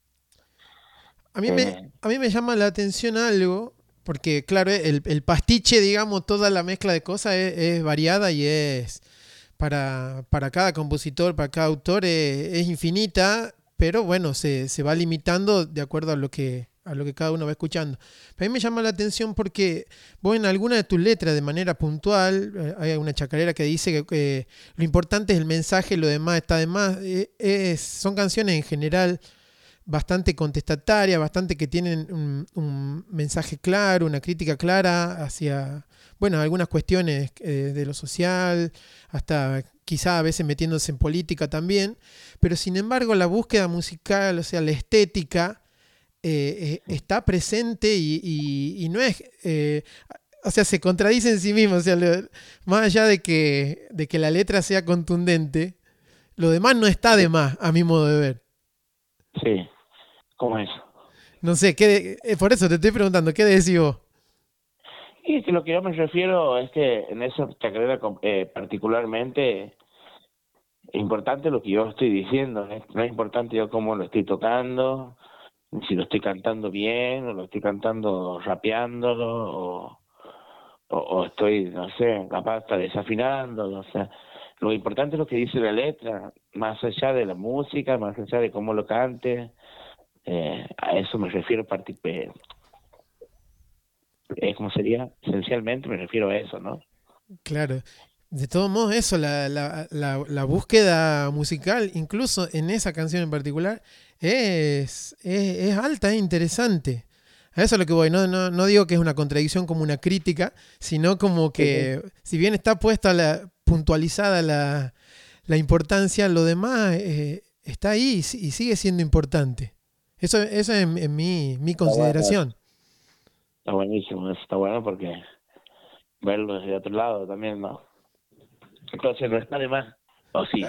A mí, Eh, me, a mí me llama la atención algo, porque claro, el, el pastiche, digamos, toda la mezcla de cosas es, es variada y es para, para cada compositor, para cada autor, es, es infinita, pero bueno, se, se va limitando de acuerdo a lo que a lo que cada uno va escuchando. Pero a mí me llama la atención porque vos en alguna de tus letras de manera puntual, eh, hay una chacarera que dice que, que lo importante es el mensaje, lo demás está de más. Eh, es, son canciones en general bastante contestatarias, bastante que tienen un, un mensaje claro, una crítica clara hacia, bueno, algunas cuestiones eh, de lo social, hasta quizá a veces metiéndose en política también, pero sin embargo la búsqueda musical, o sea, la estética, eh, eh, está presente y, y, y no es... Eh, o sea, se contradice en sí mismo, o sea, lo, más allá de que, de que la letra sea contundente, lo demás no está de más, a mi modo de ver. Sí, ¿cómo es? No sé, ¿qué de, eh, por eso te estoy preguntando, ¿qué decís vos? Y que lo que yo me refiero es que en esa chacarera eh, particularmente es importante lo que yo estoy diciendo, ¿eh? No es importante yo cómo lo estoy tocando, si lo estoy cantando bien, o lo estoy cantando rapeándolo, o, o, o estoy, no sé, capaz hasta desafinándolo, o sea, lo importante es lo que dice la letra, más allá de la música, más allá de cómo lo cante, eh, a eso me refiero particularmente. Eh, ¿Cómo sería? Esencialmente me refiero a eso, ¿no? Claro. De todos modos, eso, la, la, la, la búsqueda musical, incluso en esa canción en particular, es, es, es alta, es interesante. A eso es lo que voy. No, no, no digo que es una contradicción como una crítica, sino como que, sí, si bien está puesta la puntualizada la, la importancia, lo demás eh, está ahí y, y sigue siendo importante. Eso, eso es en, en mi, mi consideración. Está buenísimo, eso está bueno porque verlo desde otro lado también, ¿no? Entonces no está de más. ¿O sí?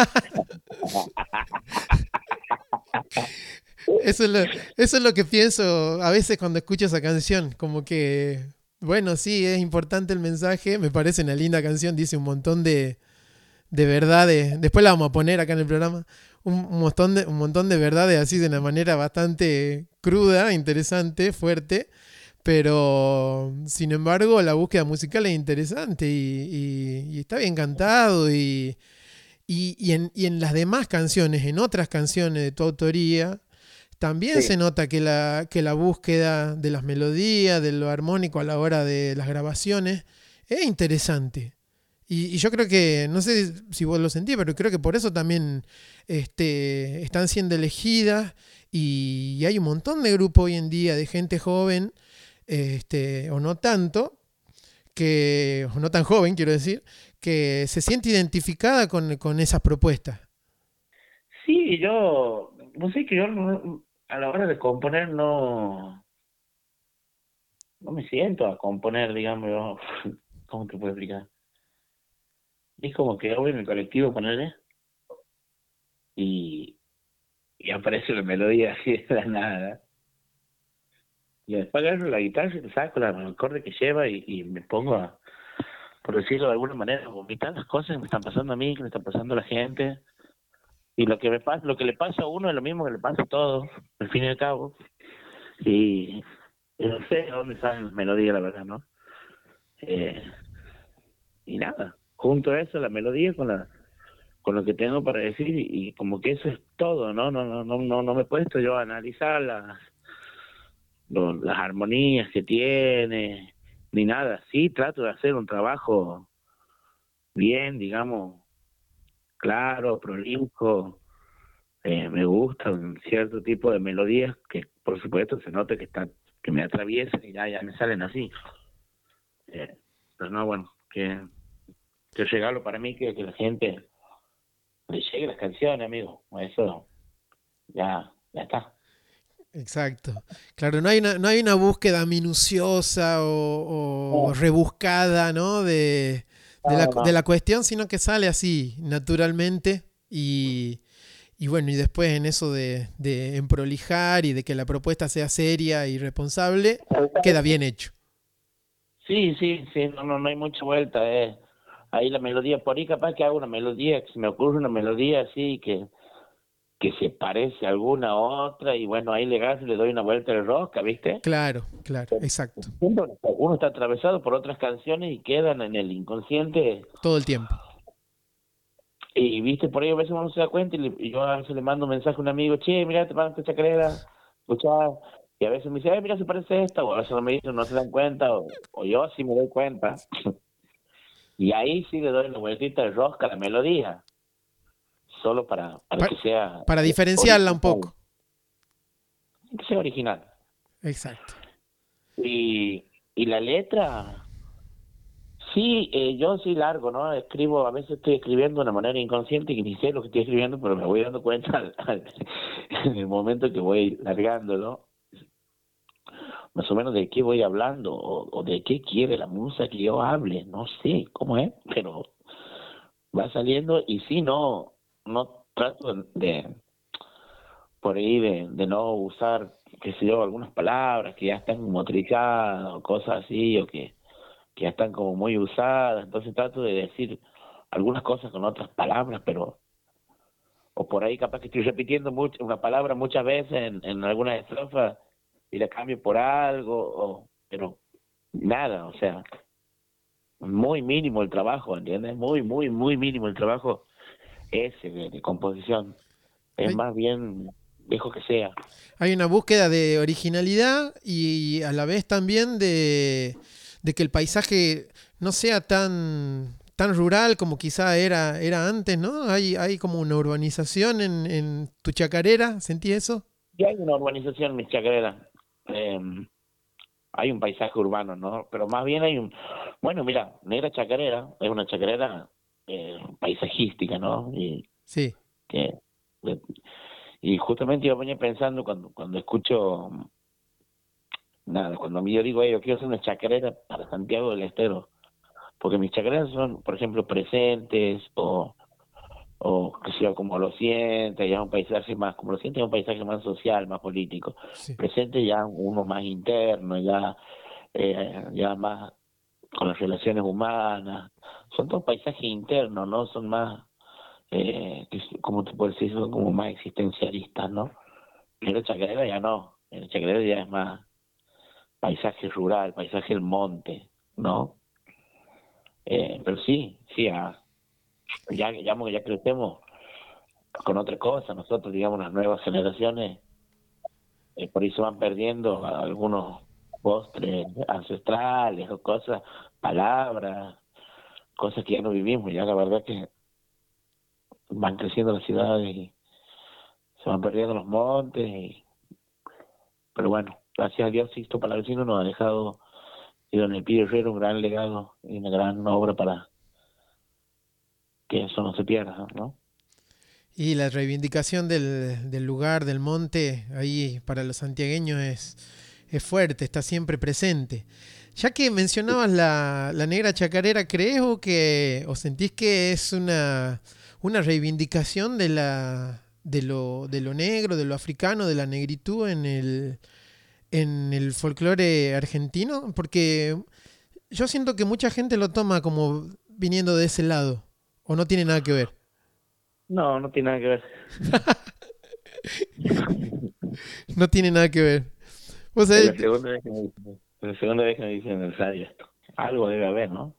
Eso es, lo, eso es lo que pienso a veces cuando escucho esa canción, como que, bueno, sí, es importante el mensaje, me parece una linda canción, dice un montón de, de verdades, después la vamos a poner acá en el programa, un, un, montón de, un montón de verdades así de una manera bastante cruda, interesante, fuerte, pero sin embargo la búsqueda musical es interesante y, y, y está bien cantado y, y, y, en, y en las demás canciones, en otras canciones de tu autoría, también sí se nota que la, que la búsqueda de las melodías, de lo armónico a la hora de las grabaciones, es interesante. Y, y yo creo que, no sé si vos lo sentís, pero creo que por eso también este, están siendo elegidas y, y hay un montón de grupos hoy en día de gente joven, este, o no tanto, que, o no tan joven, quiero decir, que se siente identificada con, con esas propuestas. Sí, yo, no sé, que yo no, a la hora de componer no, no me siento a componer, digamos, yo, ¿cómo te puedo explicar? Es como que yo voy en el colectivo, ponerle, y, y aparece la melodía así de la nada. Y después agarro la guitarra y saco la acorde que lleva y, y me pongo a, por decirlo de alguna manera, a vomitar las cosas que me están pasando a mí, que me están pasando a la gente. Y lo que me pasa, lo que le pasa a uno es lo mismo que le pasa a todos, al fin y al cabo. Y, y no sé de dónde salen las melodías, la verdad, ¿no? Eh, y nada, junto a eso, la melodía con la con lo que tengo para decir, y, y como que eso es todo, ¿no? No, no, no, no, no me he puesto yo a analizar las, lo, las armonías que tiene, ni nada. Sí, trato de hacer un trabajo bien, digamos, claro, prolijo. Eh, me gusta un cierto tipo de melodías que, por supuesto, se nota que están, que me atraviesan y ya, ya me salen así. Eh, pero no, bueno, que, que regalo para mí que, que la gente le llegue las canciones, amigo. Eso ya, ya está. Exacto. Claro, no hay una, no hay una búsqueda minuciosa o, o rebuscada, ¿no? De, de, la, No, no. de la cuestión, sino que sale así, naturalmente. Y, y bueno, y después en eso de, de emprolijar y de que la propuesta sea seria y responsable, queda bien hecho. Sí, sí, sí, no, no, no hay mucha vuelta. Eh. Ahí la melodía, por ahí capaz que hago una melodía, que se me ocurre una melodía así que, que se parece a alguna otra y bueno, ahí le gasto, le doy una vuelta de rosca, ¿viste? Claro, claro, exacto. Siempre uno está atravesado por otras canciones y quedan en el inconsciente. Todo el tiempo. Y viste, por ahí a veces uno se da cuenta y, le- y yo a veces le mando un mensaje a un amigo, che, mira, te mando esta chacarera, escuchá. Y a veces me dice, eh, mira, se parece a esta, o a veces no me dicen, no se dan cuenta, o, o yo sí me doy cuenta. Y ahí sí le doy la vueltita de rosca a la melodía, solo para, para Pa- que sea Para diferenciarla un original, poco. que sea original. Exacto. Y, y la letra, sí, eh, yo sí largo, ¿no? Escribo, a veces estoy escribiendo de una manera inconsciente que ni sé lo que estoy escribiendo, pero me voy dando cuenta al- al- en el momento que voy largándolo, más o menos de qué voy hablando o, o de qué quiere la musa que yo hable, no sé cómo es, pero va saliendo y sí, no, no trato de, por ahí de, de no usar, qué sé yo, algunas palabras que ya están como trilladas o cosas así, o que, que ya están como muy usadas, entonces trato de decir algunas cosas con otras palabras, pero o por ahí capaz que estoy repitiendo mucho, una palabra muchas veces en, en alguna estrofa y la cambio por algo, o, pero nada, o sea, muy mínimo el trabajo, ¿entiendes? Muy, muy, muy mínimo el trabajo ese de, de composición. Es Hay, más bien dejo que sea. hay una búsqueda de originalidad y a la vez también de, de que el paisaje no sea tan, tan rural como quizá era, era antes, ¿no? Hay, hay como una urbanización en, en tu chacarera, ¿sentí eso? Y hay una urbanización en mis chacareras. Eh, hay un paisaje urbano, ¿no? Pero más bien hay un... Bueno, mira, Negra Chacarera es una chacarera eh, paisajística, ¿no? Y Sí, que... Y justamente yo venía pensando cuando cuando escucho... Nada, cuando a mí yo digo, "Ey, yo quiero hacer una chacarera para Santiago del Estero", porque mis chacareras son, por ejemplo, presentes o o que sea como lo siente, ya un paisaje más, como lo siente, es un paisaje más social, más político. sí. Presente ya uno más interno, ya, eh, ya más con las relaciones humanas. Son todos paisajes internos, ¿no? Son más, eh, que es- como te puedo decir, son como más existencialistas, ¿no? Pero el chacarera ya no, el chacarera ya es más paisaje rural, paisaje del monte, ¿no? Eh, pero sí, sí, ah, ya, ya, ya crecemos con otra cosa. Nosotros, digamos, las nuevas generaciones, eh, por ahí se van perdiendo algunos postres ancestrales o cosas, palabras, cosas que ya no vivimos. Ya la verdad que van creciendo las ciudades y se van perdiendo los montes. Y, pero bueno, gracias a Dios, Sixto Palavecino nos ha dejado, y don Elpidio Herrera, un gran legado y una gran obra para que eso no se pierda, ¿no? Y la reivindicación del, del lugar, del monte, ahí para los santiagueños es, es fuerte, está siempre presente. Ya que mencionabas la, la negra chacarera, ¿crees o que o sentís que es una, una reivindicación de la de lo, de lo negro, de lo africano, de la negritud en el, en el folclore argentino? Porque yo siento que mucha gente lo toma como viniendo de ese lado, o no tiene nada que ver. No, no tiene nada que ver. No tiene nada que ver. Vos Es sabés, la segunda vez que me dicen, es la segunda vez que me dicen en el radio esto. Algo debe haber, ¿no?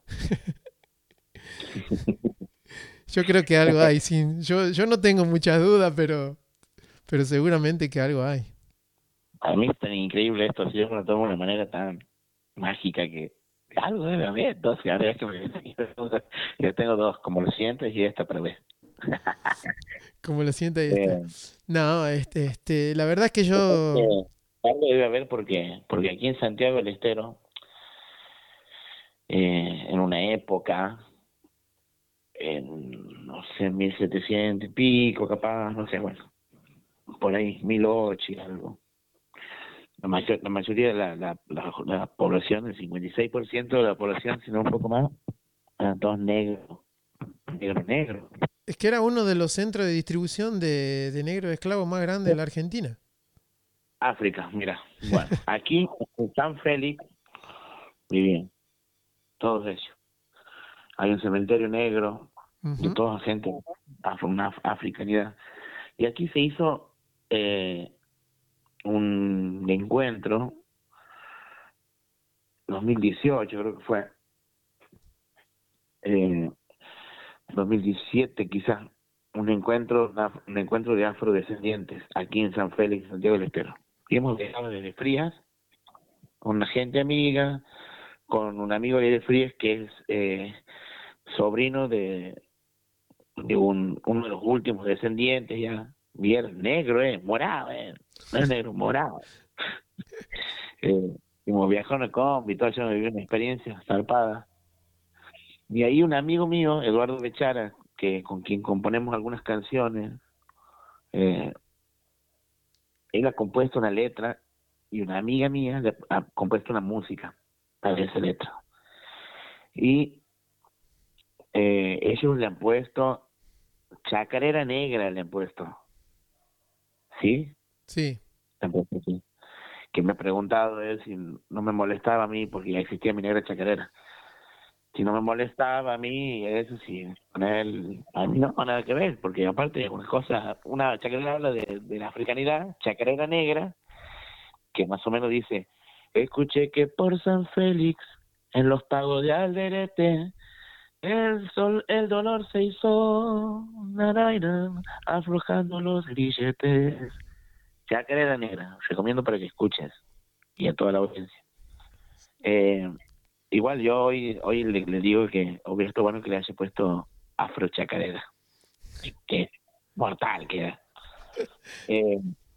yo creo que algo hay, sí. Yo, yo no tengo muchas dudas, pero, pero seguramente que algo hay. A mí es tan increíble esto, si yo me lo tomo de una manera tan mágica que algo debe haber. Entonces, a ver, es que me, yo tengo dos, como lo sientes y esta para ver. Como lo siento ahí está. Eh, No, este, este, la verdad es que eh, yo, algo debe haber porque, porque aquí en Santiago del Estero, eh, en una época, en, no sé, mil setecientos y pico, capaz, no sé, bueno, por ahí, mil ocho y algo. la, mayor, la mayoría de la, la, la, la población, el cincuenta y seis por ciento de la población, si no un poco más, eran todos negros, negros, negros. Es que era uno de los centros de distribución de, de negros esclavos más grandes de la Argentina. África, mira. Bueno, aquí en San Félix vivían todos ellos. Hay un cementerio negro, uh-huh. de toda gente, una africanidad. Y aquí se hizo eh, un encuentro, dos mil dieciocho creo que fue, eh, dos mil diecisiete quizás, un encuentro, un encuentro de afrodescendientes aquí en San Félix, Santiago del Estero. Y hemos viajado desde Frías, con una gente amiga, con un amigo de Frías que es eh, sobrino de, de un, uno de los últimos descendientes, ya bien negro, eh, morado, eh, no es negro, morado. eh, hemos viajado en el combi, todo eso, vivido una experiencia zarpada. Y ahí un amigo mío, Eduardo Bechara, que con quien componemos algunas canciones, eh, él ha compuesto una letra y una amiga mía le ha compuesto una música para esa letra. Y eh, ellos le han puesto Chacarera Negra, le han puesto. ¿Sí? Sí. Le han puesto, sí. Que me ha preguntado él si no me molestaba a mí porque ya existía mi negra chacarera. Si no me molestaba a mí, eso sí, con él, a mí no, nada que ver, porque aparte una cosa, una chacarera habla de, de la africanidad, chacarera negra, que más o menos dice, escuché que por San Félix, en los pagos de Alderete, el sol, el dolor se hizo, naraira, aflojando los grilletes. Chacarera negra, recomiendo para que escuches, y a toda la audiencia. Eh... Igual yo hoy hoy le, le digo que hubiera estado bueno que le haya puesto Afro Chacarera. Que mortal queda. Eh,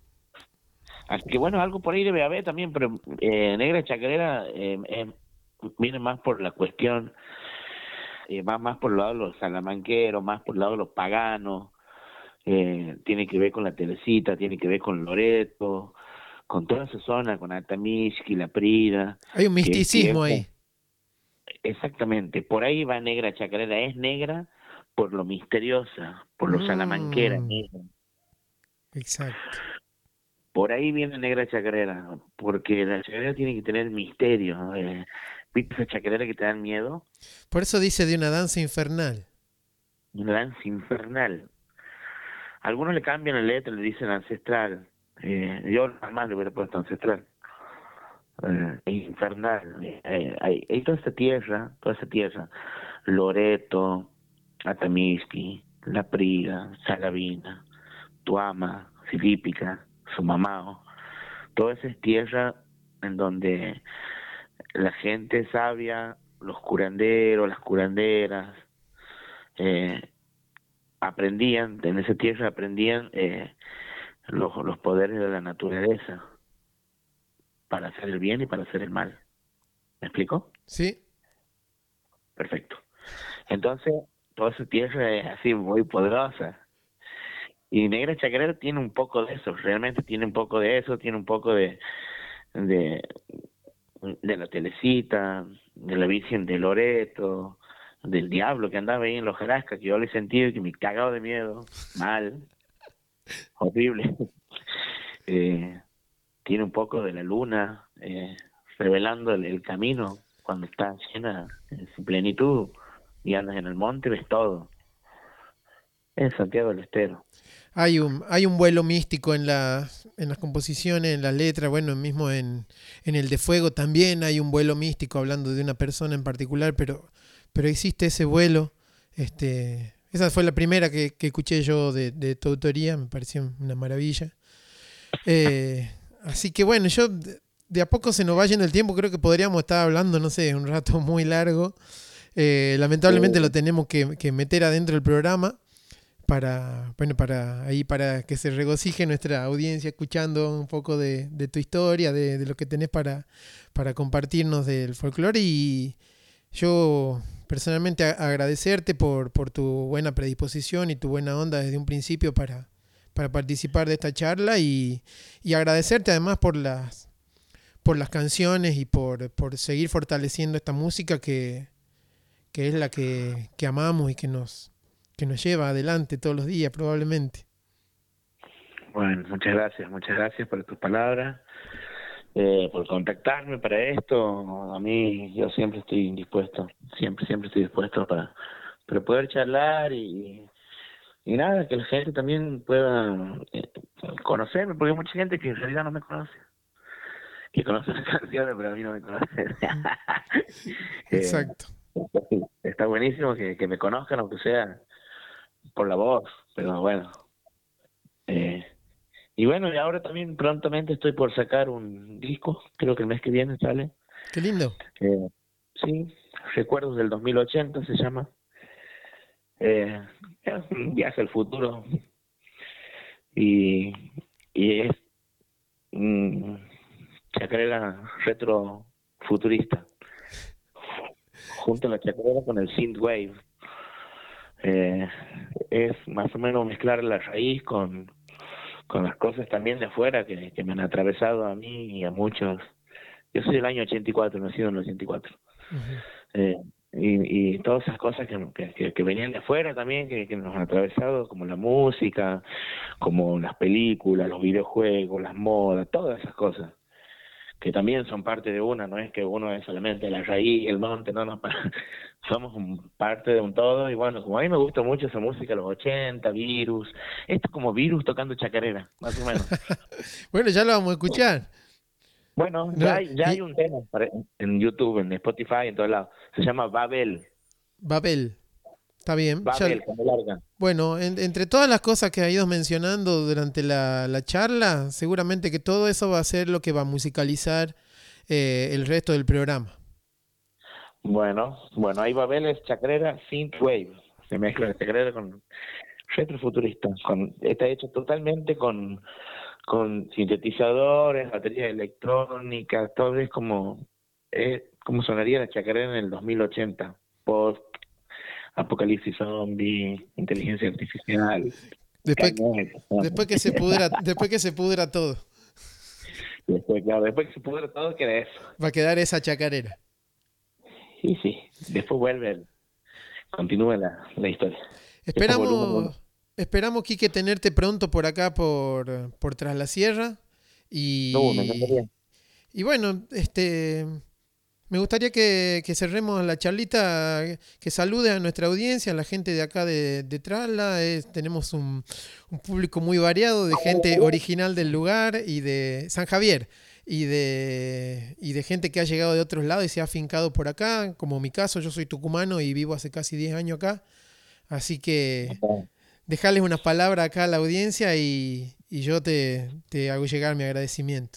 así que bueno, algo por ahí debe haber también, pero eh, Negra Chacarera eh, eh, viene más por la cuestión, eh, más, más por el lado de los salamanqueros, más por el lado de los paganos, eh, tiene que ver con la Telecita, tiene que ver con Loreto, con toda esa zona, con Altamixqui, La Prida. Hay un misticismo que, que, ahí. Exactamente, por ahí va Negra Chacarera, es negra por lo misteriosa, por lo mm. salamanquera negra. Exacto. Por ahí viene Negra Chacarera, porque la chacarera tiene que tener misterio. Eh, ¿Viste esa chacarera que te dan miedo? Por eso dice de una danza infernal. Una danza infernal. Algunos le cambian la letra, le dicen ancestral. Eh, yo jamás le hubiera puesto ancestral. Eh, infernal. Eh, hay, hay toda esta tierra, toda esa tierra, Loreto, Altamixqui, La Prida, Salavina, Tuama, Filípica, Sumamao, toda esa es tierra en donde la gente sabia, los curanderos, las curanderas, eh, aprendían, en esa tierra aprendían eh, los, los poderes de la naturaleza, para hacer el bien y para hacer el mal. ¿Me explico? Sí. Perfecto. Entonces, toda esa tierra es así muy poderosa. Y Negra Chacarera tiene un poco de eso, realmente tiene un poco de eso, tiene un poco de de, de la Telecita, de la Virgen de Loreto, del diablo que andaba ahí en los Jarascas, que yo le he sentido y que me cagado de miedo, mal, horrible. eh, tiene un poco de la luna, eh, revelando el, el camino cuando está llena en su plenitud y andas en el monte, ves todo. Es Santiago del Estero. Hay un hay un vuelo místico en las en las composiciones, en las letras, bueno, mismo en, en el de Fuego también hay un vuelo místico hablando de una persona en particular, pero pero existe ese vuelo. Este, esa fue la primera que, que escuché yo de, de tu autoría, me pareció una maravilla. Eh, así que bueno, yo de, de a poco se nos va yendo el tiempo, creo que podríamos estar hablando, no sé, un rato muy largo. Eh, lamentablemente lo tenemos que, que meter adentro del programa para, bueno, para ahí para que se regocije nuestra audiencia escuchando un poco de, de tu historia, de, de lo que tenés para, para compartirnos del folclore. Y yo personalmente agradecerte por, por tu buena predisposición y tu buena onda desde un principio para, para participar de esta charla, y, y agradecerte además por las por las canciones y por, por seguir fortaleciendo esta música que, que es la que, que amamos y que nos, que nos lleva adelante todos los días probablemente. Bueno, muchas gracias, muchas gracias por tus palabras, eh, por contactarme para esto. A mí, yo siempre estoy dispuesto, siempre, siempre estoy dispuesto para, para poder charlar y, y nada, que la gente también pueda eh, conocerme, porque hay mucha gente que en realidad no me conoce, que conoce las canciones, pero a mí no me conoce. Exacto. Eh, está buenísimo que, que me conozcan, aunque sea por la voz, pero bueno. Eh, Y bueno, y ahora también prontamente estoy por sacar un disco, creo que el mes que viene sale. Qué lindo. Eh, sí, Recuerdos del dos mil ochenta se llama. Eh, es un viaje al futuro. Y, y es mm, chacarera retro futurista. Junto a la chacarera con el synthwave. Eh, es más o menos mezclar la raíz con... con las cosas también de afuera que, que me han atravesado a mí y a muchos. Yo soy del año ochenta y cuatro, nacido en el ochenta y cuatro. Uh-huh. Eh, y, y todas esas cosas que, que, que venían de afuera también, que, que nos han atravesado, como la música, como las películas, los videojuegos, las modas, todas esas cosas, que también son parte de una, no es que uno es solamente la raíz, el monte, no, no, somos un, parte de un todo. Y bueno, como a mí me gusta mucho esa música, los ochenta, Virus, esto es como Virus tocando chacarera, más o menos. Bueno, ya lo vamos a escuchar. Bueno, no, ya, hay, ya y... hay un tema en YouTube, en Spotify, en todos lados, se llama Babel. Babel, está bien. Babel, ya... como larga. Bueno, en, entre todas las cosas que ha ido mencionando durante la, la charla, seguramente que todo eso va a ser lo que va a musicalizar eh, el resto del programa. Bueno, bueno, ahí Babel es chacarera synthwave, se mezcla la chacarera con retrofuturista, con, está hecho totalmente con, con sintetizadores, baterías electrónicas, todo es como, es como sonaría la chacarera en el dos mil ochenta, post apocalipsis zombie, inteligencia artificial. Después, después que se pudra, después que se pudra todo. Después, claro, después que se pudra todo queda eso. Va a quedar esa chacarera. Sí, sí. Después vuelve, continúa la, la historia. Esperamos, esperamos, Quique, tenerte pronto por acá, por, por Tras la Sierra. Y, no, me encantaría. Y bueno, este... me gustaría que, que cerremos la charlita, que salude a nuestra audiencia, a la gente de acá de, de Trasla. Es, tenemos un, un público muy variado de gente original del lugar y de San Javier y de, y de gente que ha llegado de otros lados y se ha afincado por acá, como mi caso. Yo soy tucumano y vivo hace casi diez años acá, así que dejarles unas palabras acá a la audiencia y, y yo te, te hago llegar mi agradecimiento.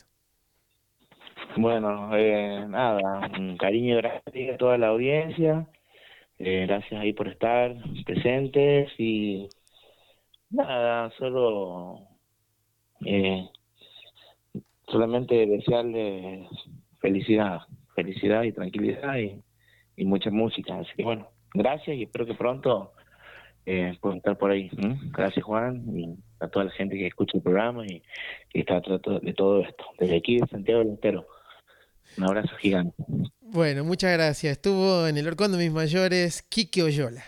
Bueno, eh, nada, un cariño grande a toda la audiencia, eh, gracias ahí por estar presentes y nada, solo eh, solamente desearles felicidad, felicidad y tranquilidad y, y mucha música, así que bueno, gracias y espero que pronto eh, puedan estar por ahí. ¿Mm? Gracias, Juan, y a toda la gente que escucha el programa y que está tratando de todo esto, desde aquí de Santiago del Estero. Un abrazo gigante. Bueno, muchas gracias. Estuvo en el Horcón de Mis Mayores, Quique Oyola.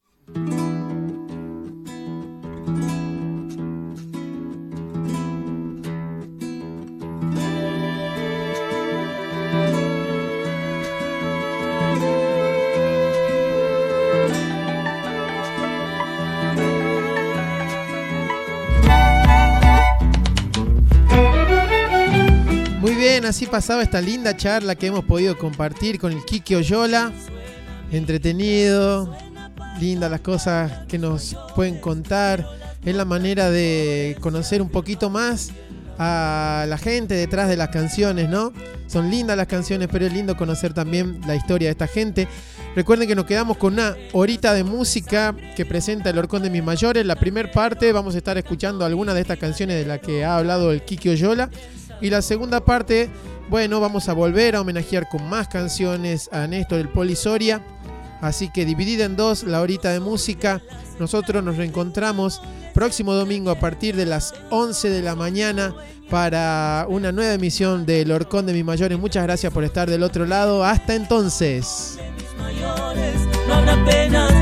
Muy bien, así pasaba esta linda charla que hemos podido compartir con el Quique Oyola. Entretenido, lindas las cosas que nos pueden contar. Es la manera de conocer un poquito más a la gente detrás de las canciones, ¿no? Son lindas las canciones, pero es lindo conocer también la historia de esta gente. Recuerden que nos quedamos con una horita de música que presenta el Horcón de Mis Mayores. La primera parte vamos a estar escuchando algunas de estas canciones de las que ha hablado el Quique Oyola. Y la segunda parte, bueno, vamos a volver a homenajear con más canciones a Néstor el Poli Soria. Así que dividida en dos la horita de música. Nosotros nos reencontramos próximo domingo a partir de las once de la mañana para una nueva emisión del Horcón de Mis Mayores. Muchas gracias por estar del otro lado. Hasta entonces. No habrá pena